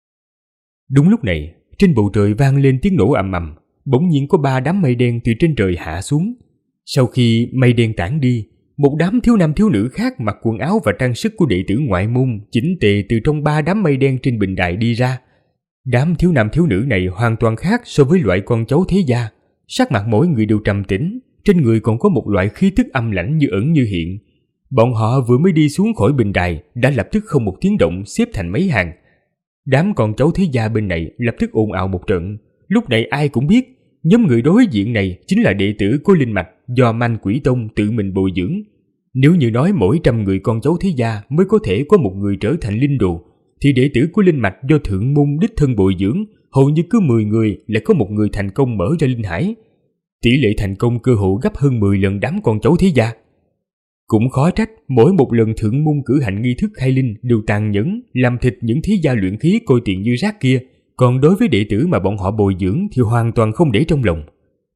B: Đúng lúc này, trên bầu trời vang lên tiếng nổ ầm ầm, bỗng nhiên có 3 đám mây đen từ trên trời hạ xuống. Sau khi mây đen tản đi, một đám thiếu nam thiếu nữ khác mặc quần áo và trang sức của đệ tử ngoại môn chỉnh tề từ trong 3 đám mây đen trên bình đài đi ra. Đám thiếu nam thiếu nữ này hoàn toàn khác so với loại con cháu thế gia, sắc mặt mỗi người đều trầm tĩnh, trên người còn có một loại khí tức âm lãnh như ẩn như hiện. Bọn họ vừa mới đi xuống khỏi bình đài đã lập tức không một tiếng động xếp thành mấy hàng. Đám con cháu thế gia bên này lập tức ồn ào một trận. Lúc này ai cũng biết nhóm người đối diện này chính là đệ tử của linh mạch do manh quỷ tông tự mình bồi dưỡng. Nếu như nói mỗi 100 người con cháu thế gia mới có thể có một người trở thành linh đồ, thì đệ tử của linh mạch do thượng môn đích thân bồi dưỡng hầu như cứ 10 người lại có một người thành công mở ra linh hải. Tỷ lệ thành công cơ hội gấp hơn 10 lần đám con cháu thế gia. Cũng khó trách mỗi một lần thượng môn cử hành nghi thức khai linh đều tàn nhẫn làm thịt những thế gia luyện khí coi tiền như rác kia, còn đối với đệ tử mà bọn họ bồi dưỡng thì hoàn toàn không để trong lòng.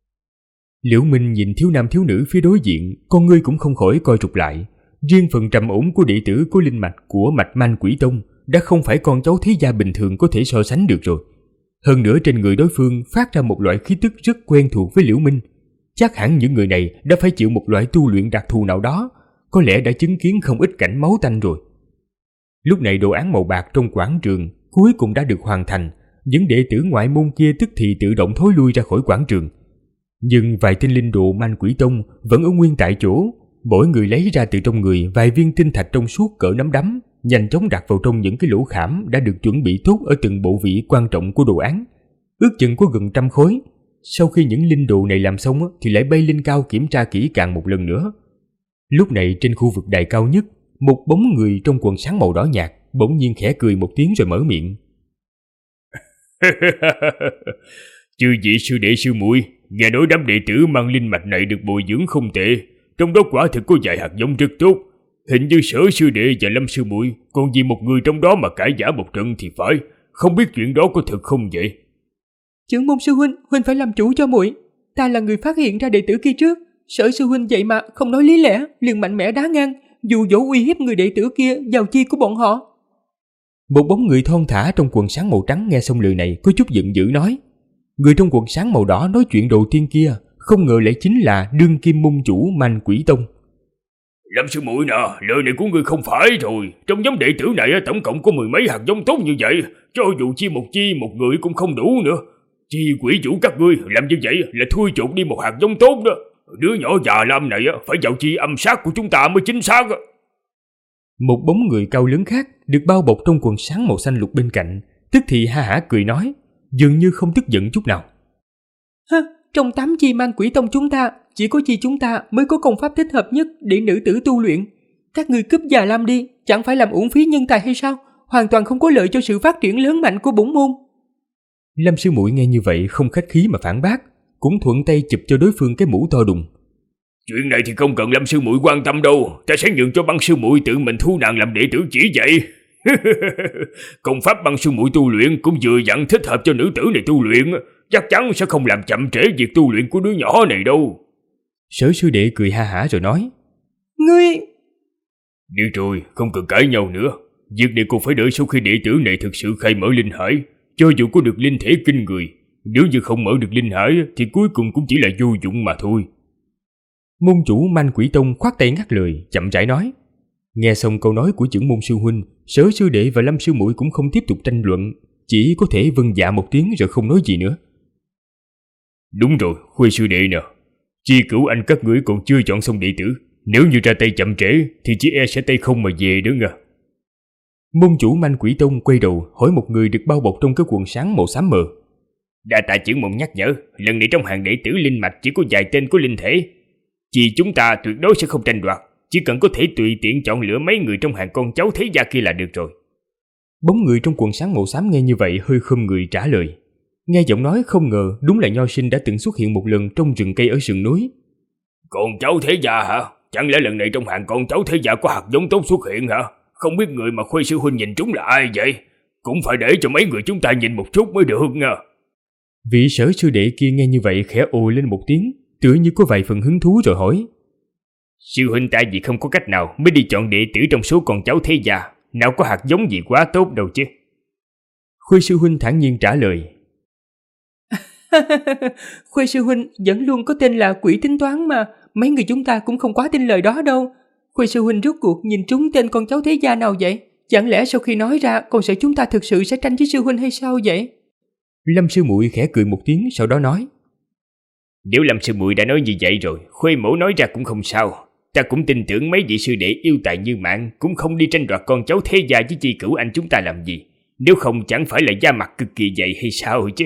B: Liễu Minh nhìn thiếu nam thiếu nữ phía đối diện, con ngươi cũng không khỏi coi trục lại. Riêng phần trầm ổn của đệ tử của linh mạch của mạch manh quỷ tông đã không phải con cháu thế gia bình thường có thể so sánh được rồi. Hơn nữa trên người đối phương phát ra một loại khí tức rất quen thuộc với Liễu Minh. Chắc hẳn những người này đã phải chịu một loại tu luyện đặc thù nào đó, có lẽ đã chứng kiến không ít cảnh máu tanh rồi. Lúc này đồ án màu bạc trong quảng trường cuối cùng đã được hoàn thành, những đệ tử ngoại môn kia tức thì tự động thối lui ra khỏi quảng trường. Nhưng vài tên linh đồ manh quỷ tông vẫn ở nguyên tại chỗ, mỗi người lấy ra từ trong người vài viên tinh thạch trong suốt cỡ nắm đấm, nhanh chóng đặt vào trong những cái lỗ khảm đã được chuẩn bị tốt ở từng bộ vị quan trọng của đồ án. Ước chừng có gần 100 khối. Sau khi những linh đồ này làm xong thì lại bay lên cao kiểm tra kỹ càng một lần nữa. Lúc này trên khu vực đài cao nhất, một bóng người trong quần sáng màu đỏ nhạt bỗng nhiên khẽ cười một tiếng rồi mở miệng.
C: Chư vị sư đệ sư muội, nghe nói đám đệ tử mang linh mạch này được bồi dưỡng không tệ, trong đó quả thực có vài hạt giống rất tốt. Hình như Sở sư đệ và Lâm sư muội còn vì một người trong đó mà cãi giả một trận thì phải, không biết chuyện đó có thật không vậy?
D: Trưởng môn sư huynh, huynh phải làm chủ cho muội. Ta là người phát hiện ra đệ tử kia trước. Sở sư huynh vậy mà không nói lý lẽ, liền mạnh mẽ đá ngang, dụ dỗ uy hiếp người đệ tử kia vào chi của bọn họ.
B: Một bóng người thon thả trong quần sáng màu trắng nghe xong lời này có chút giận dữ nói. Người trong quần sáng màu đỏ nói chuyện đầu tiên kia không ngờ lại chính là đương kim môn chủ manh quỷ tông.
C: Lâm sư muội nè, lời này của ngươi không phải rồi. Trong nhóm đệ tử này tổng cộng có 10 mấy hạt giống tốt như vậy, cho dù chia một người cũng không đủ nữa. Chi quỷ chủ các ngươi làm như vậy là thui chột đi một hạt giống tốt đó. Đứa nhỏ già lam này phải vào chi âm sát của chúng ta mới chính xác.
B: Một bóng người cao lớn khác được bao bọc trong quần sáng màu xanh lục bên cạnh, tức thì ha hả cười nói, dường như không tức giận chút nào.
D: Trong 8 chi manh quỷ tông chúng ta, chỉ có chi chúng ta mới có công pháp thích hợp nhất để nữ tử tu luyện. Các người cướp già lam đi, chẳng phải làm uổng phí nhân tài hay sao? Hoàn toàn không có lợi cho sự phát triển lớn mạnh của bổn môn.
B: Lâm sư muội nghe như vậy không khách khí mà phản bác, cũng thuận tay chụp cho đối phương cái mũ to đùng.
C: Chuyện này thì không cần Lâm sư muội quan tâm đâu, ta sẽ nhường cho Băng sư muội tự mình thu nàng làm đệ tử chỉ dạy. Công pháp Băng sư muội tu luyện cũng vừa dặn thích hợp cho nữ tử này tu luyện, chắc chắn sẽ không làm chậm trễ việc tu luyện của đứa nhỏ này đâu.
B: Sở sư đệ cười ha hả rồi nói:
D: Ngươi...
C: Được rồi, không cần cãi nhau nữa. Việc này còn phải đợi sau khi đệ tử này thực sự khai mở linh hải. Cho dù có được linh thể kinh người, nếu như không mở được linh hải thì cuối cùng cũng chỉ là vô dụng mà thôi.
B: Môn chủ Manh Quỷ Tông khoát tay ngắt lời, chậm rãi nói. Nghe xong câu nói của trưởng môn sư huynh, Sở sư đệ và Lâm sư muội cũng không tiếp tục tranh luận, chỉ có thể vâng dạ một tiếng rồi không nói gì nữa.
C: Đúng rồi, Khuê sư đệ nè, Chi Cửu Anh các ngươi còn chưa chọn xong đệ tử, nếu như ra tay chậm trễ thì chỉ e sẽ tay không mà về đó nha.
B: Môn chủ Manh Quỷ Tông quay đầu hỏi một người được bao bọc trong cái quần sáng màu xám mờ.
A: Đa tạ trưởng môn nhắc nhở, lần này trong hàng đệ tử linh mạch chỉ có vài tên có linh thể. Vì chúng ta tuyệt đối sẽ không tranh đoạt, chỉ cần có thể tùy tiện chọn lựa mấy người trong hàng con cháu thế gia kia là được rồi.
B: Bóng người trong quần sáng màu xám nghe như vậy hơi khom người trả lời. Nghe giọng nói không ngờ đúng là Nho Sinh đã từng xuất hiện một lần trong rừng cây ở sườn núi.
C: Con cháu thế gia hả? Chẳng lẽ lần này trong hàng con cháu thế gia có hạt giống tốt xuất hiện hả? Không biết người mà Khuê sư huynh nhìn trúng là ai vậy? Cũng phải để cho mấy người chúng ta nhìn một chút mới được nha.
B: Vị Sở sư đệ kia nghe như vậy khẽ ồ lên một tiếng, tựa như có vài phần hứng thú rồi hỏi.
A: Sư huynh ta vì không có cách nào mới đi chọn đệ tử trong số con cháu thế gia, nào có hạt giống gì quá tốt đâu chứ.
B: Khuê sư huynh thản nhiên trả lời.
D: Khuê sư huynh vẫn luôn có tên là quỷ tính toán mà, mấy người chúng ta cũng không quá tin lời đó đâu. Khuê sư huynh rốt cuộc nhìn trúng tên con cháu thế gia nào vậy? Chẳng lẽ sau khi nói ra còn sợ chúng ta thực sự sẽ tranh với sư huynh hay sao vậy?
B: Lâm sư muội khẽ cười một tiếng sau đó nói.
A: Nếu Lâm sư muội đã nói như vậy rồi, Khuê mẫu nói ra cũng không sao. Ta cũng tin tưởng mấy vị sư đệ yêu tài như mạng cũng không đi tranh đoạt con cháu thế gia với Chi Cửu Anh chúng ta làm gì. Nếu không chẳng phải là da mặt cực kỳ dày hay sao chứ.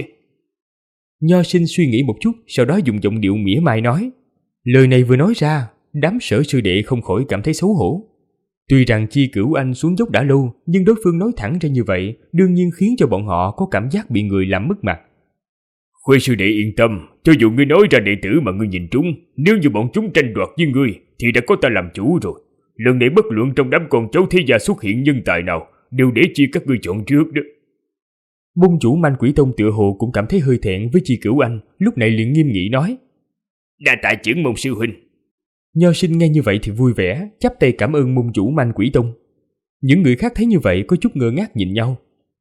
B: Nho Sinh suy nghĩ một chút, sau đó dùng giọng điệu mỉa mai nói. Lời này vừa nói ra, đám Sở sư đệ không khỏi cảm thấy xấu hổ. Tuy rằng Chi Cửu Anh xuống dốc đã lâu, nhưng đối phương nói thẳng ra như vậy, đương nhiên khiến cho bọn họ có cảm giác bị người làm mất mặt.
C: Khuê sư đệ yên tâm, cho dù ngươi nói ra đệ tử mà ngươi nhìn trúng, nếu như bọn chúng tranh đoạt với ngươi thì đã có ta làm chủ rồi. Lần này bất luận trong đám con cháu thế gia xuất hiện nhân tài nào, đều để chi các ngươi chọn trước đó.
B: Môn chủ Manh Quỷ Tông tựa hồ cũng cảm thấy hơi thẹn với Chi Cửu Anh, lúc này liền nghiêm nghị nói.
A: Đa tạ trưởng môn sư huynh.
B: Nho Sinh nghe như vậy thì vui vẻ, chắp tay cảm ơn môn chủ Manh Quỷ Tông. Những người khác thấy như vậy có chút ngơ ngác nhìn nhau.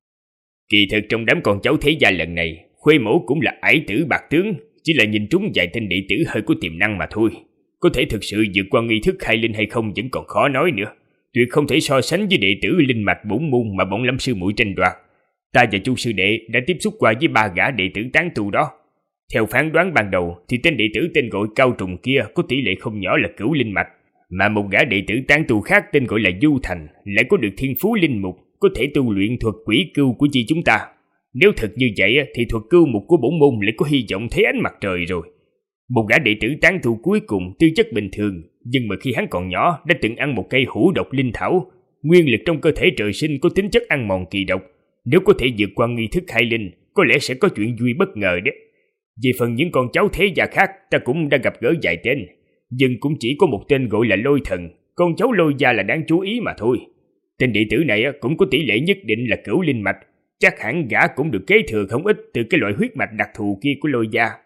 A: Kỳ thực trong đám con cháu thế gia lần này, Khuê mẫu cũng là ải tử bạc tướng, chỉ là nhìn trúng vài tên đệ tử hơi có tiềm năng mà thôi. Có thể thực sự vượt qua nghi thức khai linh hay không vẫn còn khó nói nữa. Tuyệt không thể so sánh với đệ tử linh mạch bổn môn mà bọn Lâm sư muội tranh đoạt. Ta và Chu sư đệ đã tiếp xúc qua với 3 gã đệ tử tán tu đó. Theo phán đoán ban đầu thì tên đệ tử tên gọi Cao Trùng kia có tỷ lệ không nhỏ là cửu linh mạch, mà một gã đệ tử tán tu khác tên gọi là Du Thành lại có được thiên phú linh mục, có thể tu luyện thuật quỷ cưu của chi chúng ta. Nếu thật như vậy thì thuật cưu mục của bổn môn lại có hy vọng thấy ánh mặt trời rồi. Một gã đệ tử tán tu cuối cùng tư chất bình thường, nhưng mà khi hắn còn nhỏ đã từng ăn một cây hữu độc linh thảo, nguyên lực trong cơ thể trời sinh có tính chất ăn mòn kỳ độc. Nếu có thể vượt qua nghi thức khai linh, có lẽ sẽ có chuyện vui bất ngờ đấy. Về phần những con cháu thế gia khác, ta cũng đã gặp gỡ vài tên, nhưng cũng chỉ có một tên gọi là Lôi Thần, con cháu Lôi gia là đáng chú ý mà thôi. Tên đệ tử này cũng có tỷ lệ nhất định là cửu linh mạch, chắc hẳn gã cũng được kế thừa không ít từ cái loại huyết mạch đặc thù kia của Lôi gia.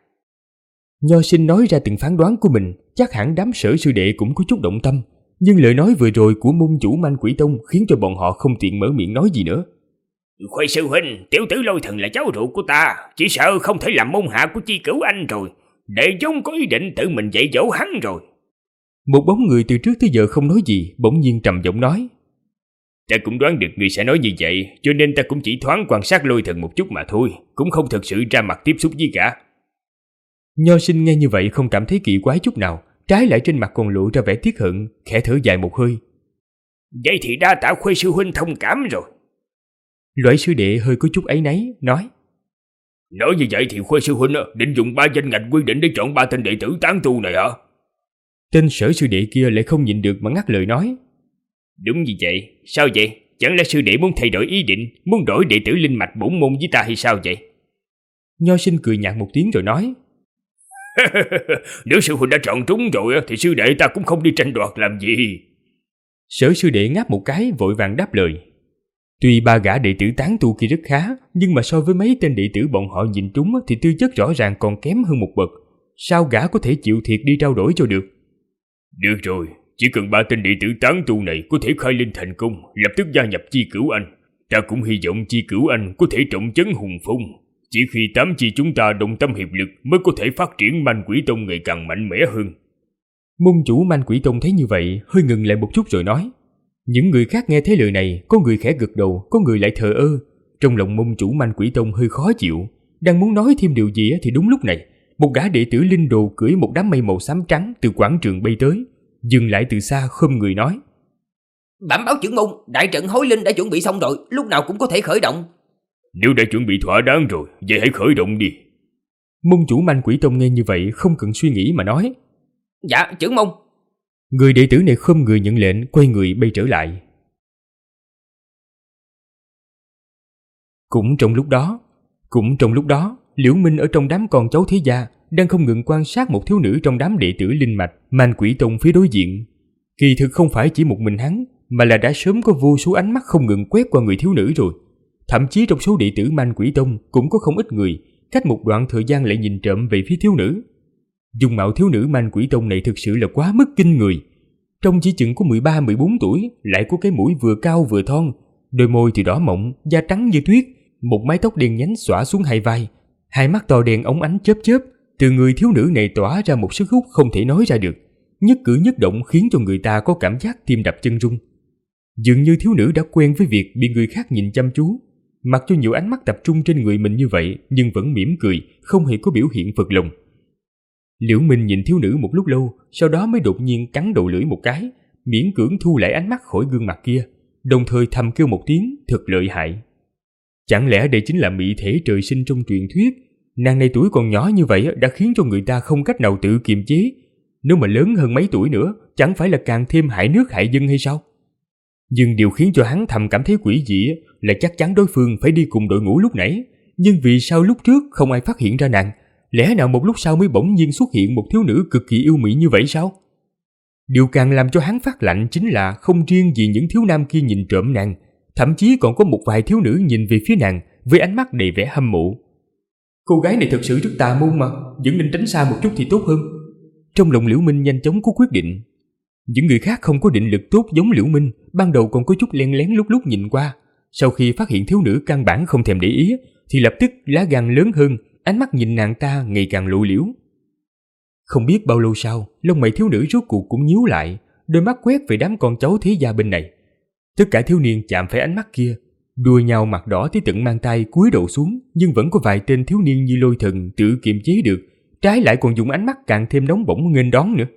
B: Nho Sinh nói ra từng phán đoán của mình, chắc hẳn đám Sở sư đệ cũng có chút động tâm, nhưng lời nói vừa rồi của môn chủ Manh Quỷ Tông khiến cho bọn họ không tiện mở miệng nói gì nữa.
A: Khuê sư huynh, tiểu tử Lôi Thần là cháu ruột của ta, chỉ sợ không thể làm môn hạ của Chi Cửu Anh rồi. Đệ giống có ý định tự mình dạy dỗ hắn rồi.
B: Một bóng người từ trước tới giờ không nói gì, bỗng nhiên trầm giọng nói.
A: Ta cũng đoán được người sẽ nói như vậy, cho nên ta cũng chỉ thoáng quan sát Lôi Thần một chút mà thôi, cũng không thực sự ra mặt tiếp xúc với gã.
B: Nho Sinh nghe như vậy không cảm thấy kỳ quái chút nào, trái lại trên mặt còn lộ ra vẻ tiếc hận, khẽ thở dài một hơi.
A: Vậy thì đa tạ Khuê sư huynh thông cảm rồi.
B: Loại sư đệ hơi có chút áy náy, nói.
C: Nói như vậy thì Khuê sư huynh định dùng 3 danh ngạch quy định để chọn 3 tên đệ tử tán tu này hả?
B: Tên Sở sư đệ kia lại không nhịn được mà ngắt lời nói.
A: Đúng như vậy, sao vậy? Chẳng lẽ sư đệ muốn thay đổi ý định, muốn đổi đệ tử linh mạch bổn môn với ta hay sao vậy?
B: Nho Sinh cười nhạt một tiếng rồi nói.
C: Nếu sư huynh đã chọn trúng rồi thì sư đệ ta cũng không đi tranh đoạt làm gì.
B: Sở sư đệ ngáp một cái vội vàng đáp lời. Tuy ba gã đệ tử tán tu kia rất khá, nhưng mà so với mấy tên đệ tử bọn họ nhìn trúng thì tư chất rõ ràng còn kém hơn một bậc. Sao gã có thể chịu thiệt đi trao đổi cho được?
C: Được rồi, chỉ cần 3 tên đệ tử tán tu này có thể khai linh thành công, lập tức gia nhập Chi Cửu Anh. Ta cũng hy vọng Chi Cửu Anh có thể trọng trấn hùng phong. Chỉ khi 8 chi chúng ta đồng tâm hiệp lực mới có thể phát triển Man Quỷ Tông ngày càng mạnh mẽ hơn.
B: Môn chủ Man Quỷ Tông thấy như vậy, hơi ngừng lại một chút rồi nói. Những người khác nghe thấy lời này, có người khẽ gật đầu, có người lại thờ ơ. Trong lòng môn chủ Man Quỷ Tông hơi khó chịu, đang muốn nói thêm điều gì thì đúng lúc này, một gã đệ tử linh đồ cưỡi một đám mây màu xám trắng từ quảng trường bay tới, dừng lại từ xa khom người nói:
E: Bẩm báo trưởng môn, đại trận hối linh đã chuẩn bị xong rồi, lúc nào cũng có thể khởi động.
C: Nếu đã chuẩn bị thỏa đáng rồi, vậy hãy khởi động đi.
B: Môn chủ Man Quỷ Tông nghe như vậy không cần suy nghĩ mà nói:
E: Dạ, trưởng môn.
B: Người đệ tử này khom người nhận lệnh, quay người bay trở lại. Cũng trong lúc đó, Liễu Minh ở trong đám con cháu thế gia đang không ngừng quan sát một thiếu nữ trong đám đệ tử linh mạch Man Quỷ Tông phía đối diện. Kỳ thực không phải chỉ một mình hắn, mà là đã sớm có vô số ánh mắt không ngừng quét qua người thiếu nữ rồi. Thậm chí trong số đệ tử Man Quỷ Tông cũng có không ít người cách một đoạn thời gian lại nhìn trộm về phía thiếu nữ. Dung mạo thiếu nữ Man Quỷ Tông này thực sự là quá mức kinh người. Trông chỉ chừng có 13-14 tuổi, lại có cái mũi vừa cao vừa thon, đôi môi thì đỏ mọng, da trắng như tuyết, một mái tóc đen nhánh xõa xuống hai vai, hai mắt to đen óng ánh chớp chớp. Từ người thiếu nữ này tỏa ra một sức hút không thể nói ra được, nhất cử nhất động khiến cho người ta có cảm giác tim đập chân rung. Dường như thiếu nữ đã quen với việc bị người khác nhìn chăm chú, mặc cho nhiều ánh mắt tập trung trên người mình như vậy nhưng vẫn mỉm cười, không hề có biểu hiện phật lòng. Liễu Minh nhìn thiếu nữ một lúc lâu, sau đó mới đột nhiên cắn đầu lưỡi một cái, miễn cưỡng thu lại ánh mắt khỏi gương mặt kia, đồng thời thầm kêu một tiếng thật lợi hại. Chẳng lẽ đây chính là mỹ thể trời sinh trong truyền thuyết? Nàng này tuổi còn nhỏ như vậy đã khiến cho người ta không cách nào tự kiềm chế. Nếu mà lớn hơn mấy tuổi nữa, chẳng phải là càng thêm hại nước hại dân hay sao? Nhưng điều khiến cho hắn thầm cảm thấy quỷ dị là chắc chắn đối phương phải đi cùng đội ngũ lúc nãy. Nhưng vì sao lúc trước không ai phát hiện ra nàng? Lẽ nào một lúc sau mới bỗng nhiên xuất hiện một thiếu nữ cực kỳ yêu mỹ như vậy sao? Điều càng làm cho hắn phát lạnh chính là không riêng gì những thiếu nam kia nhìn trộm nàng, thậm chí còn có một vài thiếu nữ nhìn về phía nàng với ánh mắt đầy vẻ hâm mộ. Cô gái này thật sự rất tà môn mà, vẫn nên tránh xa một chút thì tốt hơn. Trong lòng Liễu Minh nhanh chóng có quyết định. Những người khác không có định lực tốt giống Liễu Minh, ban đầu còn có chút len lén lúc nhìn qua. Sau khi phát hiện thiếu nữ căn bản không thèm để ý, thì lập tức lá gan lớn hơn, ánh mắt nhìn nàng ta ngày càng lộ liễu. Không biết bao lâu sau, lông mày thiếu nữ rốt cuộc cũng nhíu lại, đôi mắt quét về đám con cháu thế gia bên này. Tất cả thiếu niên chạm phải ánh mắt kia, đùa nhau mặt đỏ tới tận mang tay cúi đầu xuống, nhưng vẫn có vài tên thiếu niên như Lôi Thần tự kiềm chế được, trái lại còn dùng ánh mắt càng thêm nóng bỏng nghênh đón nữa.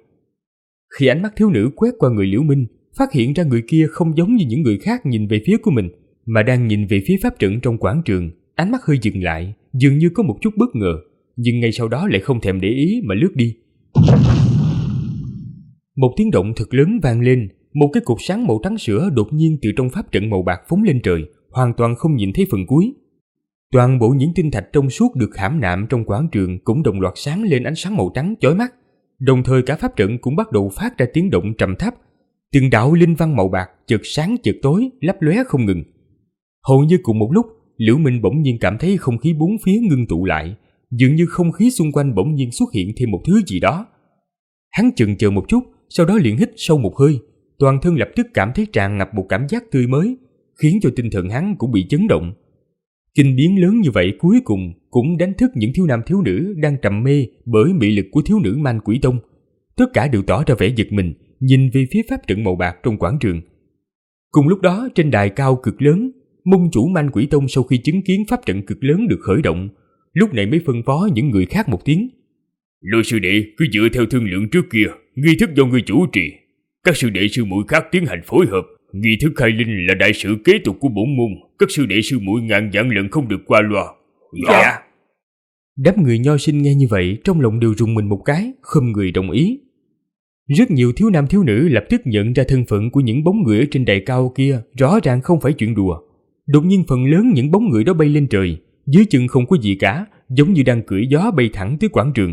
B: Khi ánh mắt thiếu nữ quét qua người Liễu Minh, phát hiện ra người kia không giống như những người khác nhìn về phía của mình, mà đang nhìn về phía pháp trận trong quảng trường, ánh mắt hơi dừng lại, dường như có một chút bất ngờ, nhưng ngay sau đó lại không thèm để ý mà lướt đi. Một tiếng động thật lớn vang lên, một cái cột sáng màu trắng sữa đột nhiên từ trong pháp trận màu bạc phóng lên trời, hoàn toàn không nhìn thấy phần cuối. Toàn bộ những tinh thạch trong suốt được khảm nạm trong quảng trường cũng đồng loạt sáng lên ánh sáng màu trắng chói mắt, đồng thời cả pháp trận cũng bắt đầu phát ra tiếng động trầm thấp. Từng đạo linh văn màu bạc chợt sáng chợt tối, lấp lóe không ngừng. Hầu như cùng một lúc, Liễu Minh bỗng nhiên cảm thấy không khí bốn phía ngưng tụ lại, dường như không khí xung quanh bỗng nhiên xuất hiện thêm một thứ gì đó. Hắn chần chờ một chút, sau đó liền hít sâu một hơi, toàn thân lập tức cảm thấy tràn ngập một cảm giác tươi mới, khiến cho tinh thần hắn cũng bị chấn động. Kinh biến lớn như vậy cuối cùng cũng đánh thức những thiếu nam thiếu nữ đang trầm mê bởi mị lực của thiếu nữ Man Quỷ Tông. Tất cả đều tỏ ra vẻ giật mình, nhìn về phía pháp trận màu bạc trong quảng trường. Cùng lúc đó, trên đài cao cực lớn, môn chủ Man Quỷ Tông sau khi chứng kiến pháp trận cực lớn được khởi động, lúc này mới phân phó những người khác một tiếng.
C: Lôi sư đệ cứ dựa theo thương lượng trước kia, nghi thức do ngươi chủ trì. Các sư đệ sư muội khác tiến hành phối hợp. Nghi thức khai linh là đại sự kế tục của bổn môn, các sư đệ sư muội ngàn vạn lần không được qua loa. Dạ.
B: Đám người nho sinh nghe như vậy trong lòng đều rùng mình một cái, không người đồng ý. Rất nhiều thiếu nam thiếu nữ lập tức nhận ra thân phận của những bóng người ở trên đài cao kia rõ ràng không phải chuyện đùa. Đột nhiên phần lớn những bóng người đó bay lên trời, dưới chân không có gì cả, giống như đang cưỡi gió bay thẳng tới quảng trường.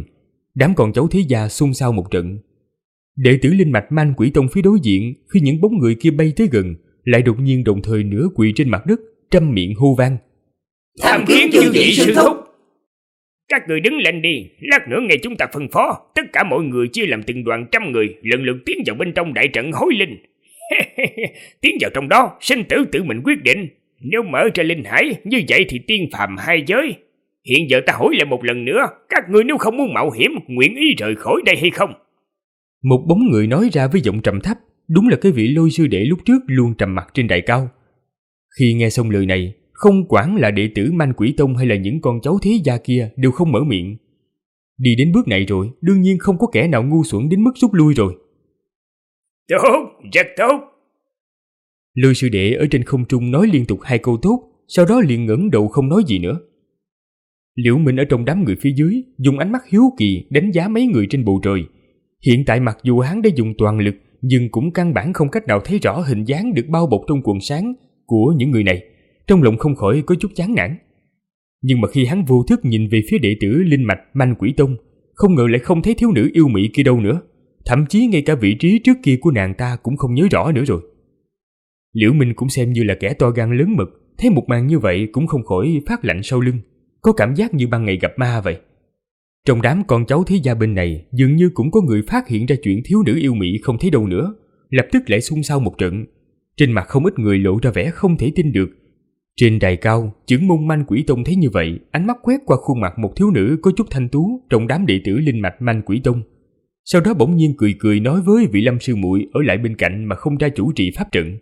B: Đám con cháu thế gia xôn xao một trận. Đệ tử linh mạch Man Quỷ Tông phía đối diện, khi những bóng người kia bay tới gần, lại đột nhiên đồng thời nửa quỳ trên mặt đất, trăm miệng hô vang:
E: Tham kiến chư vị sư thúc.
A: Các người đứng lên đi, lát nữa nghe chúng ta phân phó. Tất cả mọi người chia làm từng đoàn 100 người, lần lượt tiến vào bên trong đại trận hối linh. Tiến vào trong đó, sinh tử tự mình quyết định. Nếu mở ra linh hải, như vậy thì tiên phàm hai giới. Hiện giờ ta hỏi lại một lần nữa, các người nếu không muốn mạo hiểm, nguyện ý rời khỏi đây hay không?
B: Một bóng người nói ra với giọng trầm thấp, đúng là cái vị Lôi sư đệ lúc trước luôn trầm mặc trên đài cao. Khi nghe xong lời này, không quản là đệ tử Man Quỷ Tông hay là những con cháu thế gia kia đều không mở miệng. Đi đến bước này rồi, đương nhiên không có kẻ nào ngu xuẩn đến mức rút lui rồi.
A: Tốt, rất tốt.
B: Lôi sư đệ ở trên không trung nói liên tục 2 câu tốt, sau đó liền ngẩng đầu không nói gì nữa. Liễu Minh ở trong đám người phía dưới, dùng ánh mắt hiếu kỳ đánh giá mấy người trên bầu trời. Hiện tại mặc dù hắn đã dùng toàn lực, nhưng cũng căn bản không cách nào thấy rõ hình dáng được bao bọc trong quần sáng của những người này. Trong lòng không khỏi có chút chán nản. Nhưng mà khi hắn vô thức nhìn về phía đệ tử linh mạch Man Quỷ Tông, không ngờ lại không thấy thiếu nữ yêu mỹ kia đâu nữa. Thậm chí ngay cả vị trí trước kia của nàng ta cũng không nhớ rõ nữa rồi. Liễu Minh cũng xem như là kẻ to gan lớn mật, thấy một màn như vậy cũng không khỏi phát lạnh sau lưng, có cảm giác như ban ngày gặp ma vậy. Trong đám con cháu thế gia bên này, dường như cũng có người phát hiện ra chuyện thiếu nữ yêu mỹ không thấy đâu nữa, lập tức lại xôn xao một trận. Trên mặt không ít người lộ ra vẻ không thể tin được. Trên đài cao, trưởng môn Man Quỷ Tông thấy như vậy, ánh mắt quét qua khuôn mặt một thiếu nữ có chút thanh tú trong đám đệ tử linh mạch Man Quỷ Tông. Sau đó bỗng nhiên cười cười nói với vị Lâm sư muội ở lại bên cạnh mà không ra chủ trì pháp trận.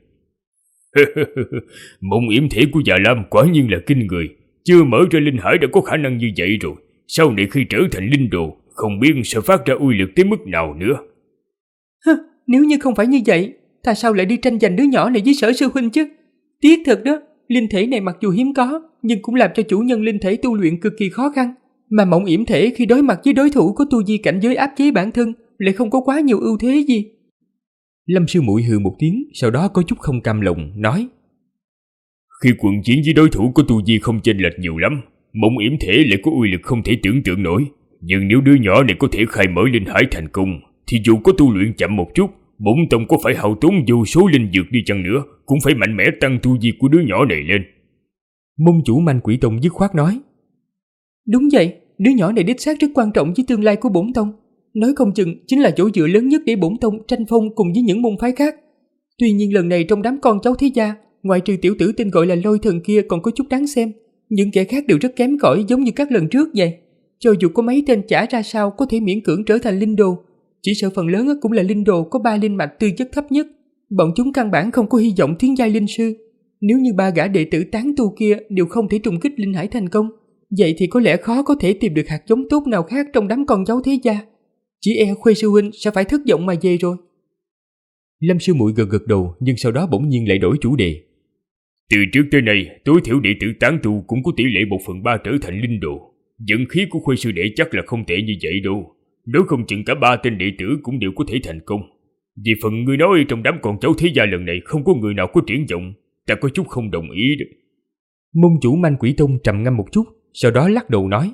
C: Mộng yểm thể của Già Lam quả nhiên là kinh người, chưa mở ra linh hải đã có khả năng như vậy rồi. Sau này khi trở thành linh đồ, không biết sẽ phát ra uy lực tới mức nào nữa.
D: Nếu như không phải như vậy, ta sao lại đi tranh giành đứa nhỏ này với Sở sư huynh chứ? Tiếc thật đó, linh thể này mặc dù hiếm có, nhưng cũng làm cho chủ nhân linh thể tu luyện cực kỳ khó khăn. Mà mộng yểm thể khi đối mặt với đối thủ có tu vi cảnh giới áp chế bản thân, lại không có quá nhiều ưu thế gì.
B: Lâm sư muội hừ một tiếng, sau đó có chút không cam lòng, nói:
C: Khi quần chiến với đối thủ có tu vi không chênh lệch nhiều lắm, mộng yểm thể lại có uy lực không thể tưởng tượng nổi. Nhưng nếu đứa nhỏ này có thể khai mở linh hải thành công, thì dù có tu luyện chậm một chút, bổn tông có phải hao tốn vô số linh dược đi chăng nữa, cũng phải mạnh mẽ tăng tu vi của đứa nhỏ này lên.
B: Môn chủ Man Quỷ Tông dứt khoát nói:
D: Đúng vậy, đứa nhỏ này đích xác rất quan trọng với tương lai của bổn tông. Nói không chừng chính là chỗ dựa lớn nhất để bổn tông tranh phong cùng với những môn phái khác. Tuy nhiên lần này trong đám con cháu thế gia, ngoại trừ tiểu tử tên gọi là Lôi Thần kia còn có chút đáng xem, những kẻ khác đều rất kém cỏi giống như các lần trước vậy. Cho dù có mấy tên chả ra sao có thể miễn cưỡng trở thành linh đồ, chỉ sợ phần lớn cũng là linh đồ có 3 linh mạch tư chất thấp nhất. Bọn chúng căn bản không có hy vọng tiến giai linh sư. Nếu như 3 gã đệ tử tán tu kia đều không thể trùng kích linh hải thành công, vậy thì có lẽ khó có thể tìm được hạt giống tốt nào khác trong đám con cháu thế gia. Chỉ e Khuê sư huynh sẽ phải thất vọng mà về rồi.
B: Lâm sư muội gật đầu, nhưng sau đó bỗng nhiên lại đổi chủ đề.
C: Từ trước tới nay, tối thiểu đệ tử tán tu cũng có tỷ lệ 1/3 trở thành linh đồ. Vận khí của Khuê sư đệ chắc là không tệ như vậy đâu. Nếu không chừng cả 3 tên đệ tử cũng đều có thể thành công. Vì phần ngươi nói trong đám con cháu thế gia lần này không có người nào có triển vọng, ta có chút không đồng ý đó.
B: Môn chủ Man Quỷ Tông trầm ngâm một chút, sau đó lắc đầu nói: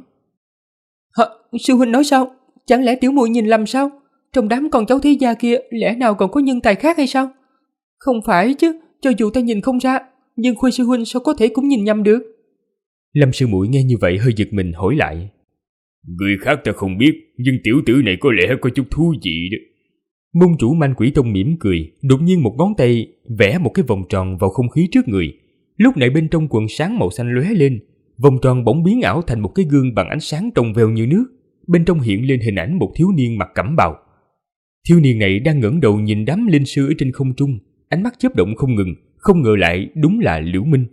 D: Sư huynh nói sao? Chẳng lẽ tiểu muội nhìn lầm sao? Trong đám con cháu thế gia kia lẽ nào còn có nhân tài khác hay sao? Không phải chứ, cho dù ta nhìn không ra, nhưng Khuê sư huynh sao có thể cũng nhìn nhầm được?
B: Lâm sư muội nghe như vậy hơi giật mình hỏi lại:
C: Người khác ta không biết, nhưng tiểu tử này có lẽ có chút thú vị đó.
B: Môn chủ Man Quỷ Tông mỉm cười, đột nhiên một ngón tay vẽ một cái vòng tròn vào không khí trước người. Lúc này bên trong quần sáng màu xanh lóe lên, vòng tròn bỗng biến ảo thành một cái gương bằng ánh sáng trong veo như nước. Bên trong hiện lên hình ảnh một thiếu niên mặc cẩm bào. Thiếu niên này đang ngẩng đầu nhìn đám linh sư ở trên không trung, ánh mắt chớp động không ngừng, không ngờ lại đúng là Liễu Minh.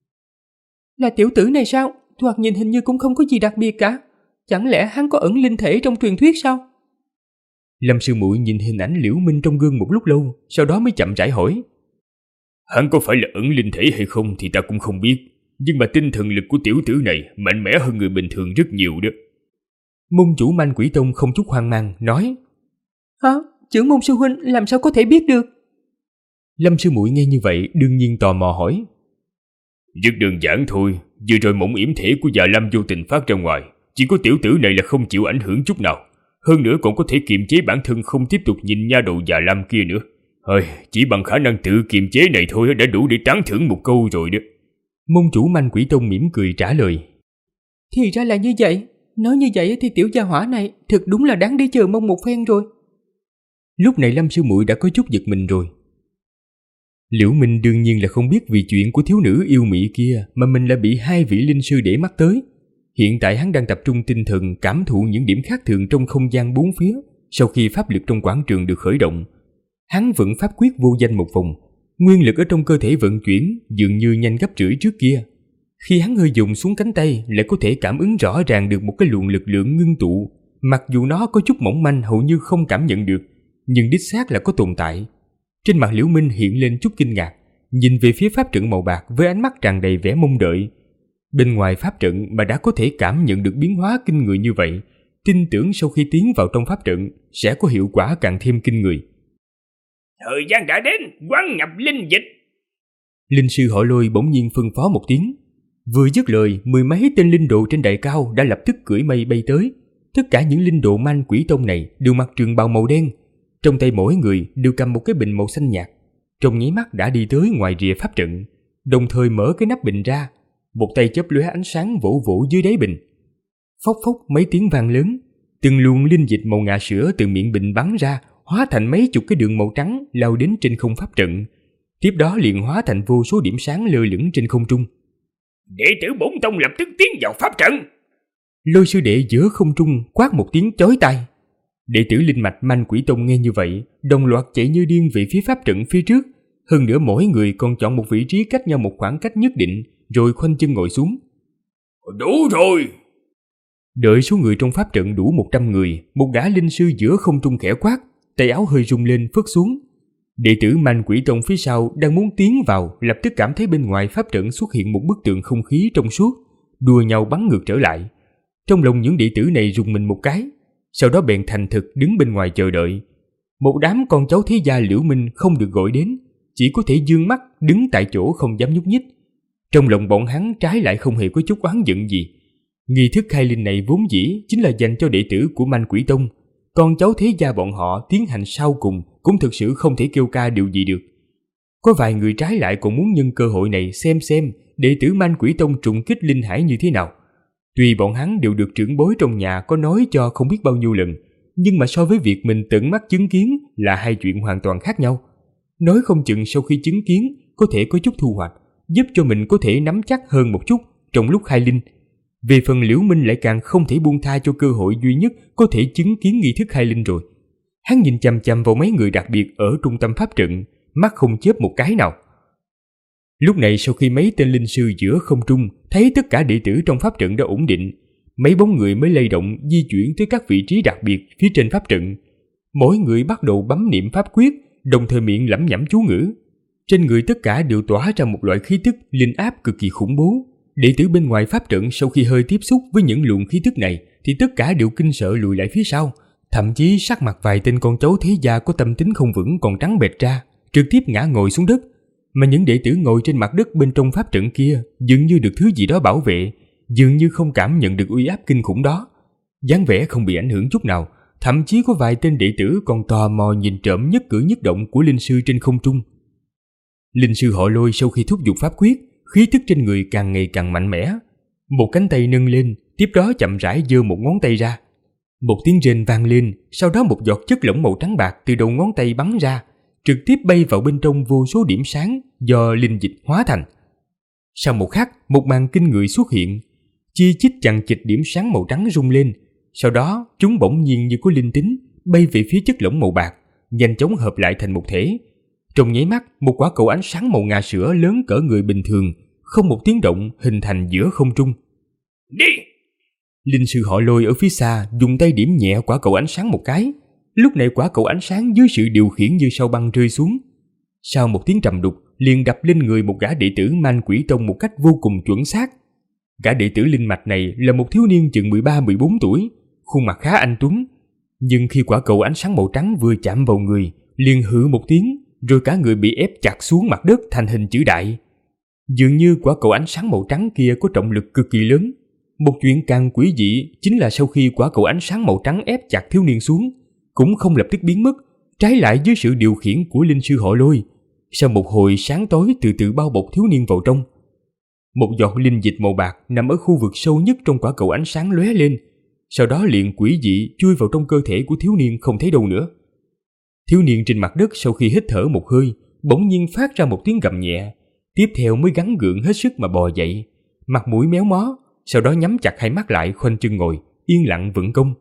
D: Là tiểu tử này sao? Thoạt nhìn hình như cũng không có gì đặc biệt cả. Chẳng lẽ hắn có ẩn linh thể trong truyền thuyết sao?
B: Lâm sư muội nhìn hình ảnh Liễu Minh trong gương một lúc lâu, sau đó mới chậm rãi hỏi:
C: Hắn có phải là ẩn linh thể hay không thì ta cũng không biết, nhưng mà tinh thần lực của tiểu tử này mạnh mẽ hơn người bình thường rất nhiều đó.
B: Môn chủ Man Quỷ Tông không chút hoang mang nói:
D: Hả? Trưởng môn sư huynh làm sao có thể biết được?
B: Lâm sư muội nghe như vậy đương nhiên tò mò hỏi:
C: Rất đơn giản thôi, vừa rồi mộng yểm thể của Già Lam vô tình phát ra ngoài, chỉ có tiểu tử này là không chịu ảnh hưởng chút nào.
A: hơn nữa còn có thể kiềm chế bản thân không tiếp tục nhìn nha đầu già lam kia nữa. Chỉ bằng khả năng tự kiềm chế này thôi đã đủ để tán thưởng một câu rồi đó.
B: Môn chủ Manh Quỷ Tông mỉm cười trả lời.
D: Thì ra là như vậy. Nói như vậy thì tiểu gia hỏa này thực đúng là đáng để chờ mong một phen rồi.
B: Lúc này Lâm sư muội đã có chút giật mình rồi. Liễu Minh đương nhiên là không biết vì chuyện của thiếu nữ yêu mỹ kia mà mình lại bị hai vị linh sư để mắt tới. Hiện tại hắn đang tập trung tinh thần cảm thụ những điểm khác thường trong không gian bốn phía. Sau khi pháp lực trong quảng trường được khởi động, hắn vận pháp quyết vô danh một vòng, nguyên lực ở trong cơ thể vận chuyển dường như nhanh gấp rưỡi trước kia. Khi hắn hơi dùng xuống cánh tay lại có thể cảm ứng rõ ràng được một cái luồng lực lượng ngưng tụ, mặc dù nó có chút mỏng manh hầu như không cảm nhận được, nhưng đích xác là có tồn tại. Trên mặt Liễu Minh hiện lên chút kinh ngạc, nhìn về phía pháp trận màu bạc với ánh mắt tràn đầy vẻ mong đợi. Bên ngoài pháp trận mà đã có thể cảm nhận được biến hóa kinh người như vậy, tin tưởng sau khi tiến vào trong pháp trận sẽ có hiệu quả càng thêm kinh người.
A: Thời gian đã đến, quán nhập linh dịch.
B: Linh sư họ Lôi bỗng nhiên phân phó một tiếng. Vừa dứt lời, mười mấy tên linh đồ trên đài cao đã lập tức cưỡi mây bay tới. Tất cả những linh đồ Manh Quỷ Tông này đều mặc trường bào màu đen, trong tay mỗi người đều cầm một cái bình màu xanh nhạt. Trong nháy mắt đã đi tới ngoài rìa pháp trận, đồng thời mở cái nắp bình ra, một tay chớp lóe ánh sáng vỗ vỗ dưới đáy bình. Phốc phốc mấy tiếng vang lớn, từng luồng linh dịch màu ngà sữa từ miệng bình bắn ra, hóa thành mấy chục cái đường màu trắng lao đến trên không pháp trận. Tiếp đó liền hóa thành vô số điểm sáng lơ lửng trên không trung.
A: Đệ tử bổn tông lập tức tiến vào pháp trận.
B: Lôi sư đệ giữa không trung quát một tiếng chói tai. Đệ tử linh mạch Manh Quỷ Tông nghe như vậy, đồng loạt chạy như điên về phía pháp trận phía trước. Hơn nữa mỗi người còn chọn một vị trí cách nhau một khoảng cách nhất định, rồi khoanh chân ngồi xuống.
A: Đủ rồi.
B: Đợi số người trong pháp trận đủ 100 người, một gã linh sư giữa không trung khẽ quát, tay áo hơi rung lên phất xuống. Đệ tử Manh Quỷ Tông phía sau đang muốn tiến vào, lập tức cảm thấy bên ngoài pháp trận xuất hiện một bức tường không khí trong suốt, đua nhau bắn ngược trở lại. Trong lòng những đệ tử này rùng mình một cái, sau đó bèn thành thực đứng bên ngoài chờ đợi. Một đám con cháu thế gia Liễu Minh không được gọi đến, chỉ có thể dương mắt đứng tại chỗ không dám nhúc nhích. Trong lòng bọn hắn trái lại không hề có chút oán giận gì. Nghi thức khai linh này vốn dĩ chính là dành cho đệ tử của Manh Quỷ Tông, con cháu thế gia bọn họ tiến hành sau cùng cũng thực sự không thể kêu ca điều gì được. Có vài người trái lại còn muốn nhân cơ hội này xem đệ tử Manh Quỷ Tông trùng kích linh hải như thế nào. Tuy bọn hắn đều được trưởng bối trong nhà có nói cho không biết bao nhiêu lần, nhưng mà so với việc mình tận mắt chứng kiến là hai chuyện hoàn toàn khác nhau. Nói không chừng sau khi chứng kiến có thể có chút thu hoạch, giúp cho mình có thể nắm chắc hơn một chút trong lúc khai linh. Về phần Liễu Minh lại càng không thể buông tha cho cơ hội duy nhất có thể chứng kiến nghi thức khai linh rồi. Hắn nhìn chằm chằm vào mấy người đặc biệt ở trung tâm pháp trận, mắt không chớp một cái nào. Lúc này sau khi mấy tên linh sư giữa không trung thấy tất cả đệ tử trong pháp trận đã ổn định, mấy bóng người mới lay động di chuyển tới các vị trí đặc biệt phía trên pháp trận. Mỗi người bắt đầu bấm niệm pháp quyết, đồng thời miệng lẩm nhẩm chú ngữ. Trên người tất cả đều tỏa ra một loại khí tức linh áp cực kỳ khủng bố. Đệ tử bên ngoài pháp trận sau khi hơi tiếp xúc với những luồng khí tức này thì tất cả đều kinh sợ lùi lại phía sau. Thậm chí sắc mặt vài tên con cháu thế gia có tâm tính không vững còn trắng bệch ra, trực tiếp ngã ngồi xuống đất. Mà những đệ tử ngồi trên mặt đất bên trong pháp trận kia dường như được thứ gì đó bảo vệ, dường như không cảm nhận được uy áp kinh khủng đó. Dáng vẻ không bị ảnh hưởng chút nào, thậm chí có vài tên đệ tử còn tò mò nhìn trộm nhất cử nhất động của linh sư trên không trung. Linh sư họ Lôi sau khi thúc giục pháp quyết, khí tức trên người càng ngày càng mạnh mẽ. Một cánh tay nâng lên, tiếp đó chậm rãi giơ một ngón tay ra. Một tiếng rên vang lên, sau đó một giọt chất lỏng màu trắng bạc từ đầu ngón tay bắn ra, trực tiếp bay vào bên trong vô số điểm sáng do linh dịch hóa thành. Sau một khắc, một màn kinh người xuất hiện, chi chít chằng chịt điểm sáng màu trắng rung lên, sau đó chúng bỗng nhiên như có linh tính bay về phía chất lỏng màu bạc, nhanh chóng hợp lại thành một thể. Trong nháy mắt, một quả cầu ánh sáng màu ngà sữa lớn cỡ người bình thường, không một tiếng động hình thành giữa không trung.
A: Đi!
B: Linh sư họ Lôi ở phía xa dùng tay điểm nhẹ quả cầu ánh sáng một cái. Lúc này quả cầu ánh sáng dưới sự điều khiển như sao băng rơi xuống. Sau một tiếng trầm đục, liền đập lên người một gã đệ tử Manh Quỷ Tông một cách vô cùng chuẩn xác. Gã đệ tử linh mạch này là một thiếu niên chừng 13-14 tuổi, khuôn mặt khá anh tuấn. Nhưng khi quả cầu ánh sáng màu trắng vừa chạm vào người, liền hự một tiếng, rồi cả người bị ép chặt xuống mặt đất thành hình chữ đại. Dường như quả cầu ánh sáng màu trắng kia có trọng lực cực kỳ lớn. Một chuyện càng quỷ dị chính là sau khi quả cầu ánh sáng màu trắng ép chặt thiếu niên xuống, cũng không lập tức biến mất, trái lại dưới sự điều khiển của linh sư họ Lôi. Sau một hồi sáng tối từ từ bao bọc thiếu niên vào trong. Một giọt linh dịch màu bạc nằm ở khu vực sâu nhất trong quả cầu ánh sáng lóe lên, sau đó liền quỷ dị chui vào trong cơ thể của thiếu niên không thấy đâu nữa. Thiếu niên trên mặt đất sau khi hít thở một hơi, bỗng nhiên phát ra một tiếng gầm nhẹ, tiếp theo mới gắng gượng hết sức mà bò dậy, mặt mũi méo mó, sau đó nhắm chặt hai mắt lại khoanh chân ngồi, yên lặng vững công.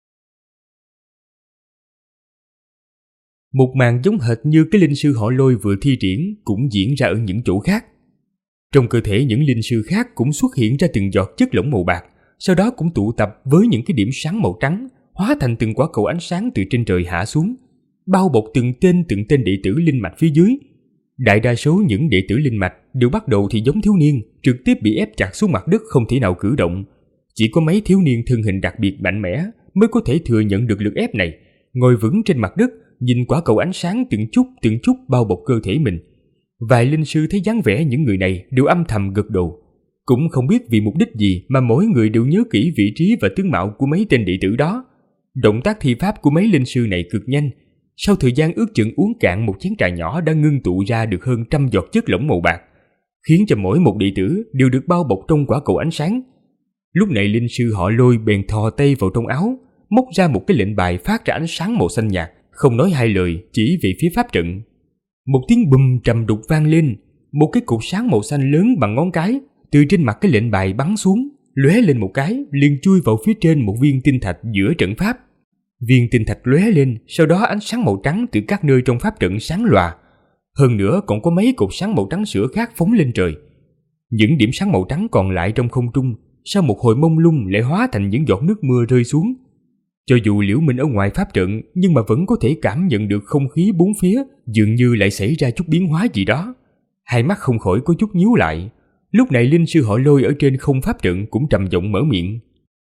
B: Một màn giống hệt như cái linh sư họ Lôi vừa thi triển cũng diễn ra ở những chỗ khác. Trong cơ thể những linh sư khác cũng xuất hiện ra từng giọt chất lỏng màu bạc, sau đó cũng tụ tập với những cái điểm sáng màu trắng, hóa thành từng quả cầu ánh sáng từ trên trời hạ xuống, bao bọc từng tên đệ tử linh mạch phía dưới. Đại đa số những đệ tử linh mạch đều bắt đầu thì giống thiếu niên, trực tiếp bị ép chặt xuống mặt đất không thể nào cử động. Chỉ có mấy thiếu niên thân hình đặc biệt mạnh mẽ mới có thể thừa nhận được lực ép này, ngồi vững trên mặt đất, nhìn quả cầu ánh sáng từng chút bao bọc cơ thể mình. Vài linh sư thấy dáng vẻ những người này đều âm thầm gật đầu, cũng không biết vì mục đích gì mà mỗi người đều nhớ kỹ vị trí và tướng mạo của mấy tên đệ tử đó. Động tác thi pháp của mấy linh sư này cực nhanh. Sau thời gian ước chừng uống cạn một chén trà nhỏ đã ngưng tụ ra được hơn 100 giọt chất lỏng màu bạc, khiến cho mỗi một đệ tử đều được bao bọc trong quả cầu ánh sáng. Lúc này linh sư họ Lôi bèn thò tay vào trong áo, móc ra một cái lệnh bài phát ra ánh sáng màu xanh nhạt, không nói hai lời chỉ về phía pháp trận. Một tiếng bùm trầm đục vang lên, một cái cột sáng màu xanh lớn bằng ngón cái từ trên mặt cái lệnh bài bắn xuống, lóe lên một cái liền chui vào phía trên một viên tinh thạch giữa trận pháp. Viên tinh thạch lóe lên, sau đó ánh sáng màu trắng từ các nơi trong pháp trận sáng lòa. Hơn nữa còn có mấy cột sáng màu trắng sữa khác phóng lên trời. Những điểm sáng màu trắng còn lại trong không trung, sau một hồi mông lung lại hóa thành những giọt nước mưa rơi xuống. Cho dù Liễu Minh ở ngoài pháp trận, nhưng mà vẫn có thể cảm nhận được không khí bốn phía dường như lại xảy ra chút biến hóa gì đó. Hai mắt không khỏi có chút nhíu lại. Lúc này linh sư họ Lôi ở trên không pháp trận cũng trầm giọng mở miệng.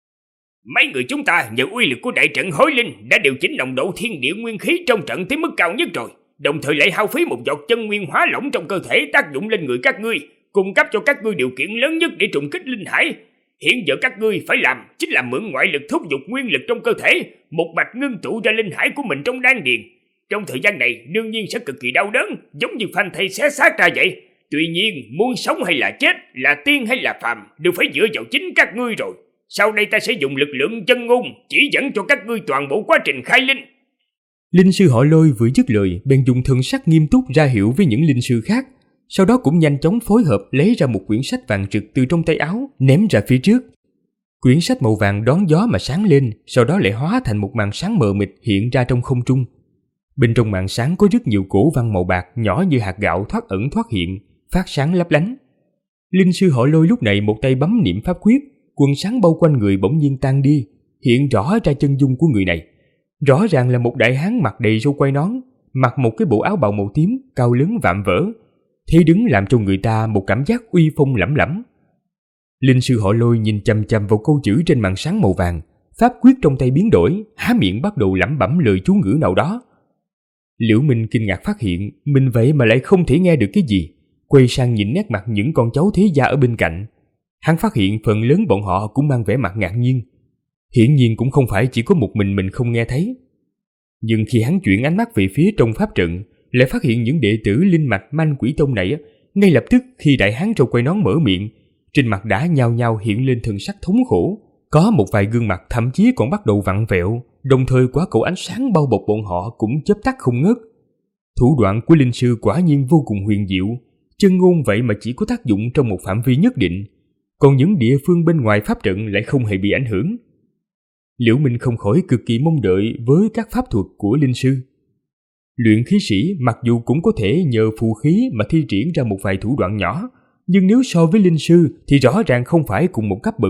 A: Mấy người chúng ta nhờ uy lực của đại trận Hối Linh đã điều chỉnh nồng độ thiên địa nguyên khí trong trận tới mức cao nhất rồi, đồng thời lại hao phí một giọt chân nguyên hóa lỏng trong cơ thể tác dụng lên người các ngươi, cung cấp cho các ngươi điều kiện lớn nhất để trùng kích linh hải. Hiện giờ các ngươi phải làm chính là mượn ngoại lực thúc giục nguyên lực trong cơ thể, một mạch ngưng tụ ra linh hải của mình trong đan điền. Trong thời gian này đương nhiên sẽ cực kỳ đau đớn, giống như phanh thây xé xác ra vậy. Tuy nhiên muốn sống hay là chết, là tiên hay là phàm đều phải dựa vào chính các ngươi rồi. Sau đây ta sẽ dùng lực lượng chân ngôn chỉ dẫn cho các ngươi toàn bộ quá trình khai linh.
B: Linh sư họ Lôi vừa dứt lời bèn dùng thần sắc nghiêm túc ra hiệu với những linh sư khác, sau đó cũng nhanh chóng phối hợp lấy ra một quyển sách vàng rực từ trong tay áo ném ra phía trước. Quyển sách màu vàng đón gió mà sáng lên, sau đó lại hóa thành một màn sáng mờ mịt hiện ra trong không trung. Bên trong màn sáng có rất nhiều cổ văn màu bạc nhỏ như hạt gạo thoát ẩn thoát hiện, phát sáng lấp lánh. Linh sư họ Lôi lúc này một tay bấm niệm pháp quyết, quần sáng bao quanh người bỗng nhiên tan đi, hiện rõ ra chân dung của người này. Rõ ràng là một đại hán mặt đầy râu quai nón, mặc một cái bộ áo bào màu tím, cao lớn vạm vỡ, thế đứng làm cho người ta một cảm giác uy phong lẫm lẫm. Linh sư họ Lôi nhìn chằm chằm vào câu chữ trên màn sáng màu vàng, pháp quyết trong tay biến đổi, há miệng bắt đầu lẩm bẩm lời chú ngữ nào đó. Liễu Minh kinh ngạc phát hiện mình vậy mà lại không thể nghe được cái gì, quay sang nhìn nét mặt những con cháu thế gia ở bên cạnh. Hắn phát hiện phần lớn bọn họ cũng mang vẻ mặt ngạc nhiên. Hiển nhiên cũng không phải chỉ có một mình không nghe thấy. Nhưng khi hắn chuyển ánh mắt về phía trong pháp trận, lại phát hiện những đệ tử linh mạch Manh Quỷ Tông này, ngay lập tức khi đại hán râu quai nón mở miệng, trên mặt đã nhao nhao hiện lên thần sắc thống khổ. Có một vài gương mặt thậm chí còn bắt đầu vặn vẹo, đồng thời quả cầu ánh sáng bao bọc bọn họ cũng chớp tắt không ngớt. Thủ đoạn của linh sư quả nhiên vô cùng huyền diệu, chân ngôn vậy mà chỉ có tác dụng trong một phạm vi nhất định, còn những địa phương bên ngoài pháp trận lại không hề bị ảnh hưởng. Liễu Minh không khỏi cực kỳ mong đợi với các pháp thuật của linh sư. Luyện khí sĩ mặc dù cũng có thể nhờ phù khí mà thi triển ra một vài thủ đoạn nhỏ, nhưng nếu so với linh sư thì rõ ràng không phải cùng một cấp bậc.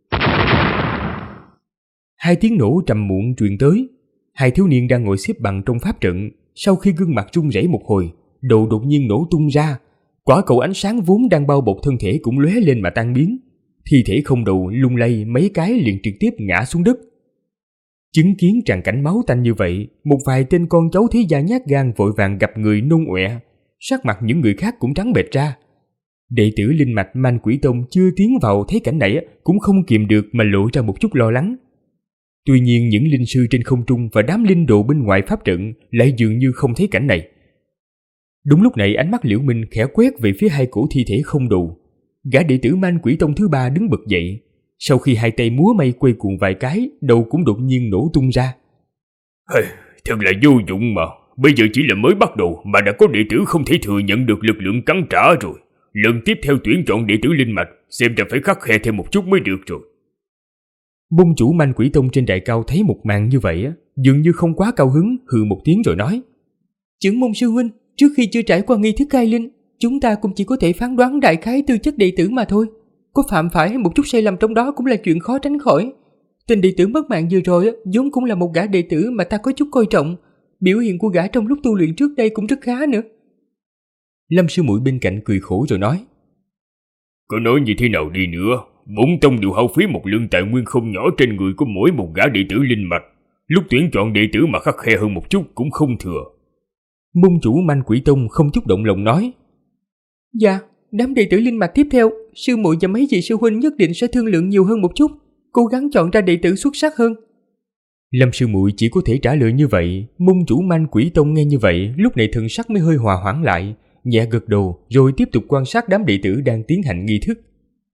B: Hai tiếng nổ trầm muộn truyền tới. Hai thiếu niên đang ngồi xếp bằng trong pháp trận, sau khi gương mặt run rẩy một hồi, đầu đột nhiên nổ tung ra. Quả cầu ánh sáng vốn đang bao bọc thân thể cũng lóe lên mà tan biến. Thi thể không đầu lung lay mấy cái liền trực tiếp ngã xuống đất. Chứng kiến tràng cảnh máu tanh như vậy, một vài tên con cháu thế gia nhát gan vội vàng gặp người nôn ọe, sắc mặt những người khác cũng trắng bệch ra. Đệ tử linh mạch Man Quỷ Tông chưa tiến vào thấy cảnh này cũng không kìm được mà lộ ra một chút lo lắng. Tuy nhiên những linh sư trên không trung và đám linh đồ bên ngoài pháp trận lại dường như không thấy cảnh này. Đúng lúc này ánh mắt Liễu Minh khẽ quét về phía hai cổ thi thể không đầu. Gã đệ tử Man Quỷ Tông thứ ba đứng bật dậy. Sau khi hai tay múa may quay cuồng vài cái, đầu cũng đột nhiên nổ tung ra.
C: Thật là vô dụng mà. Bây giờ chỉ là mới bắt đầu mà đã có đệ tử không thể thừa nhận được lực lượng cắn trả rồi. Lần tiếp theo tuyển chọn đệ tử linh mạch, xem ra phải khắt khe thêm một chút mới được rồi.
B: Môn chủ Man Quỷ Tông trên đài cao thấy một màn như vậy dường như không quá cao hứng, hừ một tiếng rồi nói:
D: Trưởng môn sư huynh, trước khi chưa trải qua nghi thức khai linh, chúng ta cũng chỉ có thể phán đoán đại khái tư chất đệ tử mà thôi. Có phạm phải một chút sai lầm trong đó cũng là chuyện khó tránh khỏi. Tên đệ tử mất mạng vừa rồi vốn cũng là một gã đệ tử mà ta có chút coi trọng. Biểu hiện của gã trong lúc tu luyện trước đây cũng rất khá nữa.
B: Lâm sư muội bên cạnh cười khổ rồi nói:
C: Có nói như thế nào đi nữa, bổn tông đều hao phí một lượng tài nguyên không nhỏ trên người của mỗi một gã đệ tử linh mạch. Lúc tuyển chọn đệ tử mà khắt khe hơn một chút cũng không thừa.
B: Môn chủ Man Quỷ Tông không chút động lòng nói:
D: Dạ, đám đệ tử linh mạch tiếp theo, sư muội và mấy vị sư huynh nhất định sẽ thương lượng nhiều hơn một chút, cố gắng chọn ra đệ tử xuất sắc hơn.
B: Lâm sư muội chỉ có thể trả lời như vậy. Môn chủ Man Quỷ Tông nghe như vậy, lúc này thần sắc mới hơi hòa hoãn lại, nhẹ gật đầu rồi tiếp tục quan sát đám đệ tử đang tiến hành nghi thức.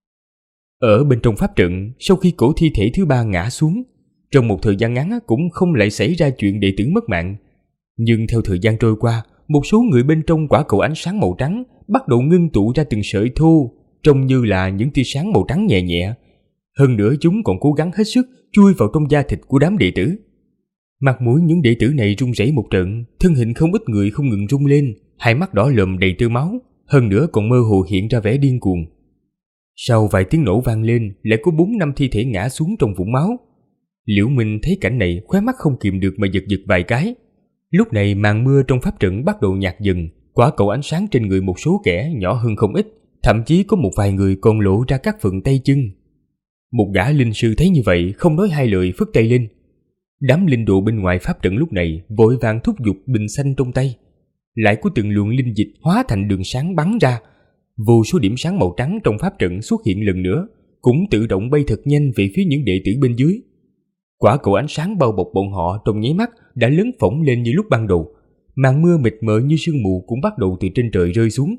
B: Ở bên trong pháp trận, sau khi cổ thi thể thứ ba ngã xuống, trong một thời gian ngắn cũng không lại xảy ra chuyện đệ tử mất mạng. Nhưng theo thời gian trôi qua, một số người bên trong quả cầu ánh sáng màu trắng bắt đầu ngưng tụ ra từng sợi thô, trông như là những tia sáng màu trắng nhẹ nhẹ. Hơn nữa chúng còn cố gắng hết sức chui vào trong da thịt của đám đệ tử. Mặt mũi những đệ tử này run rẩy một trận, thân hình không ít người không ngừng rung lên, hai mắt đỏ lòm đầy tơ máu, hơn nữa còn mơ hồ hiện ra vẻ điên cuồng. Sau vài tiếng nổ vang lên, lại có 4-5 thi thể ngã xuống trong vũng máu. Liễu Minh thấy cảnh này, khóe mắt không kìm được mà giật giật vài cái. Lúc này màn mưa trong pháp trận bắt đầu nhạt dần, quả cầu ánh sáng trên người một số kẻ nhỏ hơn không ít, thậm chí có một vài người còn lộ ra các phần tay chân. Một gã linh sư thấy như vậy, không nói hai lời phất tay lên. Đám linh đồ bên ngoài pháp trận lúc này vội vàng thúc giục bình xanh trong tay. Lại có từng luồng linh dịch hóa thành đường sáng bắn ra. Vô số điểm sáng màu trắng trong pháp trận xuất hiện lần nữa, cũng tự động bay thật nhanh về phía những đệ tử bên dưới. Quả cầu ánh sáng bao bọc bọn họ trong nháy mắt đã lớn phỏng lên như lúc ban đầu. Màn mưa mịt mờ như sương mù cũng bắt đầu từ trên trời rơi xuống.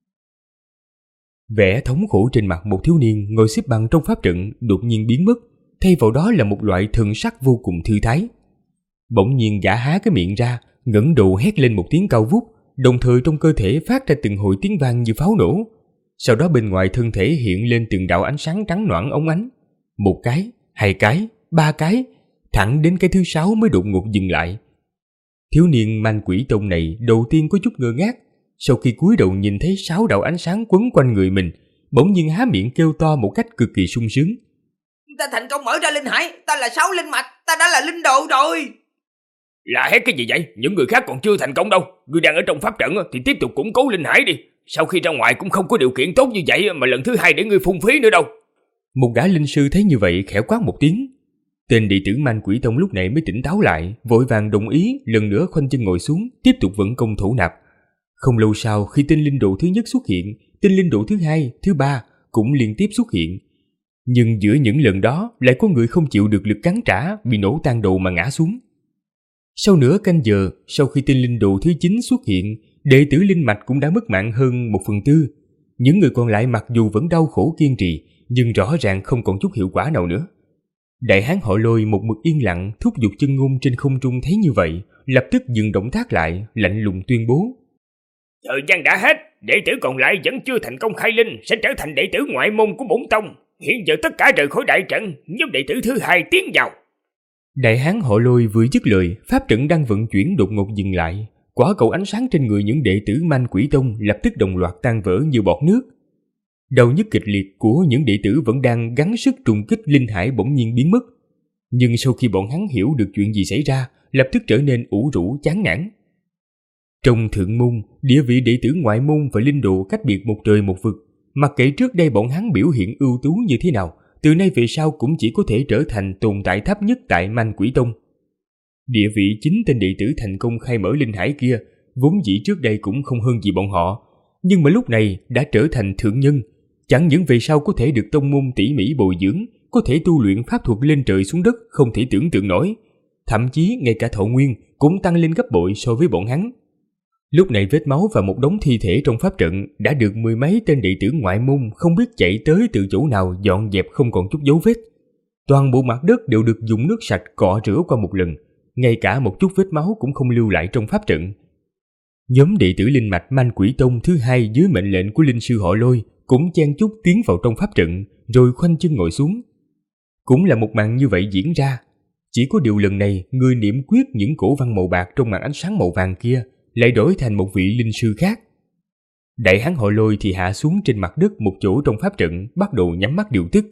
B: Vẻ thống khổ trên mặt một thiếu niên ngồi xếp bằng trong pháp trận đột nhiên biến mất, thay vào đó là một loại thần sắc vô cùng thư thái. Bỗng nhiên gã há cái miệng ra, ngẩng đầu hét lên một tiếng cao vút, đồng thời trong cơ thể phát ra từng hồi tiếng vang như pháo nổ. Sau đó bên ngoài thân thể hiện lên từng đạo ánh sáng trắng noãn óng ánh. Một cái, hai cái, ba cái, thẳng đến cái thứ 6 mới đột ngột dừng lại. Thiếu niên Man Quỷ Tông này đầu tiên có chút ngơ ngác, sau khi cúi đầu nhìn thấy 6 đạo ánh sáng quấn quanh người mình, bỗng nhiên há miệng kêu to một cách cực kỳ sung sướng.
E: Ta thành công mở ra linh hải, ta là 6 linh mạch, ta đã là linh đồ rồi.
C: Là hét cái gì vậy? Những người khác còn chưa thành công đâu. Người đang ở trong pháp trận thì tiếp tục củng cố linh hải đi. Sau khi ra ngoài cũng không có điều kiện tốt như vậy mà lần thứ hai để ngươi phung phí nữa đâu.
B: Một gã linh sư thấy như vậy khẽ quát một tiếng. Tên đệ tử Man Quỷ Tông lúc này mới tỉnh táo lại, vội vàng đồng ý, lần nữa khoanh chân ngồi xuống, tiếp tục vận công thổ nạp. Không lâu sau, khi tên linh đồ thứ nhất xuất hiện, tên linh đồ thứ hai, thứ ba cũng liên tiếp xuất hiện. Nhưng giữa những lần đó lại có người không chịu được lực cắn trả, bị nổ tan đầu mà ngã xuống. Sau nửa canh giờ, sau khi tên linh đồ thứ 9 xuất hiện, đệ tử linh mạch cũng đã mất mạng hơn 1/4. Những người còn lại mặc dù vẫn đau khổ kiên trì, nhưng rõ ràng không còn chút hiệu quả nào nữa. Đại hán họ Lôi một mực yên lặng thúc giục chân ngôn trên không trung thấy như vậy, lập tức dừng động tác lại, lạnh lùng tuyên bố:
C: Thời gian đã hết, đệ tử còn lại vẫn chưa thành công khai linh sẽ trở thành đệ tử ngoại môn của bổn tông. Hiện giờ tất cả rời khỏi đại trận, nhóm đệ tử thứ 2 tiến vào.
B: Đại hán họ Lôi vừa dứt lời, pháp trận đang vận chuyển đột ngột dừng lại. Quả cầu ánh sáng trên người những đệ tử Man Quỷ Tông lập tức đồng loạt tan vỡ như bọt nước. Đau nhức kịch liệt của những đệ tử vẫn đang gắng sức trùng kích linh hải bỗng nhiên biến mất. Nhưng sau khi bọn hắn hiểu được chuyện gì xảy ra, lập tức trở nên ủ rũ chán nản. Trong thượng môn, địa vị đệ tử ngoại môn và linh đồ cách biệt một trời một vực. Mặc kệ trước đây bọn hắn biểu hiện ưu tú như thế nào, từ nay về sau cũng chỉ có thể trở thành tồn tại thấp nhất tại Man Quỷ Tông. Địa vị chính tên đệ tử thành công khai mở linh hải kia, vốn dĩ trước đây cũng không hơn gì bọn họ. nhưng mà lúc này đã trở thành thượng nhân, chẳng những về sau có thể được tông môn tỉ mỉ bồi dưỡng, có thể tu luyện pháp thuật lên trời xuống đất không thể tưởng tượng nổi, thậm chí ngay cả thọ nguyên cũng tăng lên gấp bội so với bọn hắn. Lúc này vết máu và một đống thi thể trong pháp trận đã được mười mấy tên đệ tử ngoại môn không biết chạy tới từ chỗ nào dọn dẹp không còn chút dấu vết. Toàn bộ mặt đất đều được dùng nước sạch cọ rửa qua một lần, ngay cả một chút vết máu cũng không lưu lại trong pháp trận. Nhóm đệ tử linh mạch Man Quỷ Tông thứ hai dưới mệnh lệnh của linh sư họ Lôi cũng chen chúc tiến vào trong pháp trận, rồi khoanh chân ngồi xuống. Cũng là một màn như vậy diễn ra, chỉ có điều lần này người niệm quyết những cổ văn màu bạc trong màn ánh sáng màu vàng kia lại đổi thành một vị linh sư khác. Đại hán họ Lôi thì hạ xuống trên mặt đất một chỗ trong pháp trận, bắt đầu nhắm mắt điều tức.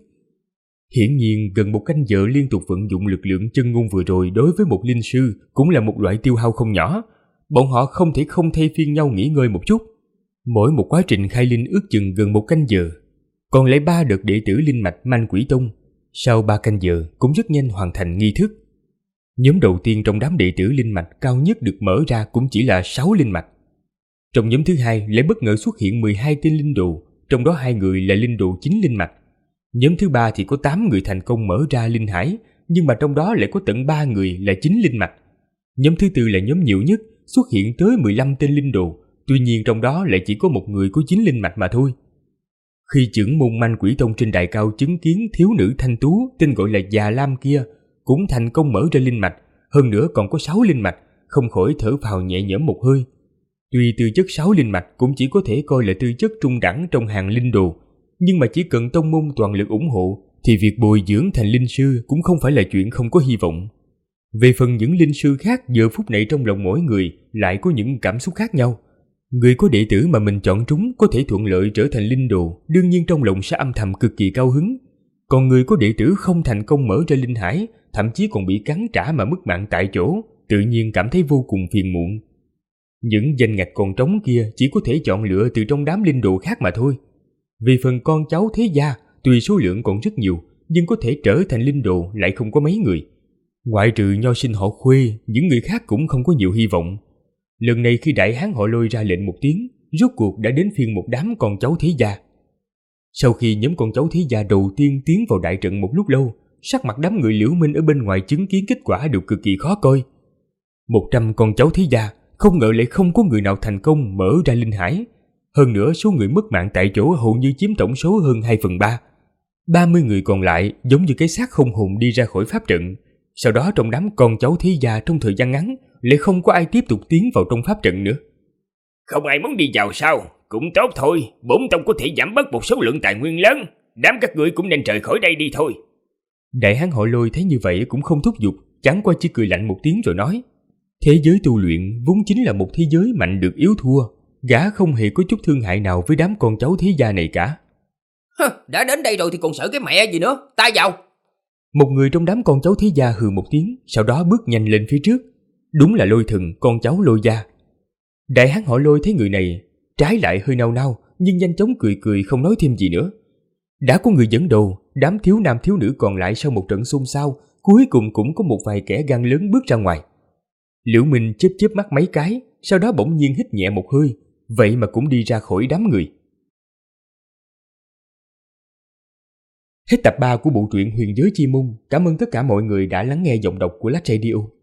B: Hiển nhiên gần một canh giờ liên tục vận dụng lực lượng chân ngôn vừa rồi đối với một linh sư cũng là một loại tiêu hao không nhỏ. Bọn họ không thể không thay phiên nhau nghỉ ngơi một chút. Mỗi một quá trình khai linh ước chừng gần một canh giờ. Còn lại 3 đợt đệ tử linh mạch Man Quỷ Tông, sau 3 canh giờ cũng rất nhanh hoàn thành nghi thức. Nhóm đầu tiên trong đám đệ tử linh mạch cao nhất được mở ra cũng chỉ là 6 linh mạch. Trong nhóm thứ hai lại bất ngờ xuất hiện 12 tên linh đồ, trong đó 2 người là linh đồ 9 linh mạch. Nhóm thứ ba thì có 8 người thành công mở ra linh hải, nhưng mà trong đó lại có tận 3 người là 9 linh mạch. Nhóm thứ tư là nhóm nhiều nhất, xuất hiện tới 15 tên linh đồ, tuy nhiên trong đó lại chỉ có một người có 9 linh mạch mà thôi. Khi trưởng môn Man Quỷ Tông trên đài cao chứng kiến thiếu nữ thanh tú tên gọi là Già Lam kia cũng thành công mở ra linh mạch, hơn nữa còn có 6 linh mạch, không khỏi thở phào nhẹ nhõm một hơi. Tuy tư chất 6 linh mạch cũng chỉ có thể coi là tư chất trung đẳng trong hàng linh đồ, nhưng mà chỉ cần tông môn toàn lực ủng hộ thì việc bồi dưỡng thành linh sư cũng không phải là chuyện không có hy vọng. Về phần những linh sư khác, giờ phút này trong lòng mỗi người lại có những cảm xúc khác nhau. Người có đệ tử mà mình chọn trúng có thể thuận lợi trở thành linh đồ, đương nhiên trong lòng sẽ âm thầm cực kỳ cao hứng. Còn người có đệ tử không thành công mở ra linh hải, thậm chí còn bị cắn trả mà mất mạng tại chỗ, tự nhiên cảm thấy vô cùng phiền muộn. Những danh ngạch còn trống kia chỉ có thể chọn lựa từ trong đám linh đồ khác mà thôi. Vì phần con cháu thế gia, tuy số lượng còn rất nhiều, nhưng có thể trở thành linh đồ lại không có mấy người. Ngoại trừ nho sinh họ Khuê, những người khác cũng không có nhiều hy vọng. Lần này khi đại hán họ Lôi ra lệnh một tiếng, rốt cuộc đã đến phiên một đám con cháu thế gia. Sau khi nhóm con cháu thế gia đầu tiên tiến vào đại trận một lúc lâu, sắc mặt đám người Liễu Minh ở bên ngoài chứng kiến kết quả đều cực kỳ khó coi. 100 con cháu thế gia, không ngờ lại không có người nào thành công mở ra linh hải. Hơn nữa số người mất mạng tại chỗ hầu như chiếm tổng số hơn 2/3. 30 người còn lại giống như cái xác không hồn đi ra khỏi pháp trận. Sau đó trong đám con cháu thế gia trong thời gian ngắn lại không có ai tiếp tục tiến vào trong pháp trận nữa.
A: Không ai muốn đi vào sao? Cũng tốt thôi, bổn tông có thể giảm bớt một số lượng tài nguyên lớn. Đám các ngươi cũng nên rời khỏi đây đi thôi.
B: Đại hán họ Lôi thấy như vậy cũng không thúc giục, chẳng qua chỉ cười lạnh một tiếng rồi nói: thế giới tu luyện vốn chính là một thế giới mạnh được yếu thua, gã không hề có chút thương hại nào với đám con cháu thế gia này cả.
E: Đã đến đây rồi thì còn sợ cái mẹ gì nữa, ta vào.
B: Một người trong đám con cháu thế gia hừ một tiếng, sau đó bước nhanh lên phía trước. Đúng là Lôi Thần, con cháu Lôi gia. Đại hán họ Lôi thấy người này, trái lại hơi nao nao, nhưng nhanh chóng cười cười không nói thêm gì nữa. Đã có người dẫn đầu, đám thiếu nam thiếu nữ còn lại sau một trận xôn xao, cuối cùng cũng có một vài kẻ gan lớn bước ra ngoài. Liễu Minh chớp chớp mắt mấy cái, sau đó bỗng nhiên hít nhẹ một hơi, vậy mà cũng đi ra khỏi đám người. Hết tập 3 của bộ truyện Huyền Giới Chi Môn. Cảm ơn tất cả mọi người đã lắng nghe giọng đọc của Lách Radio.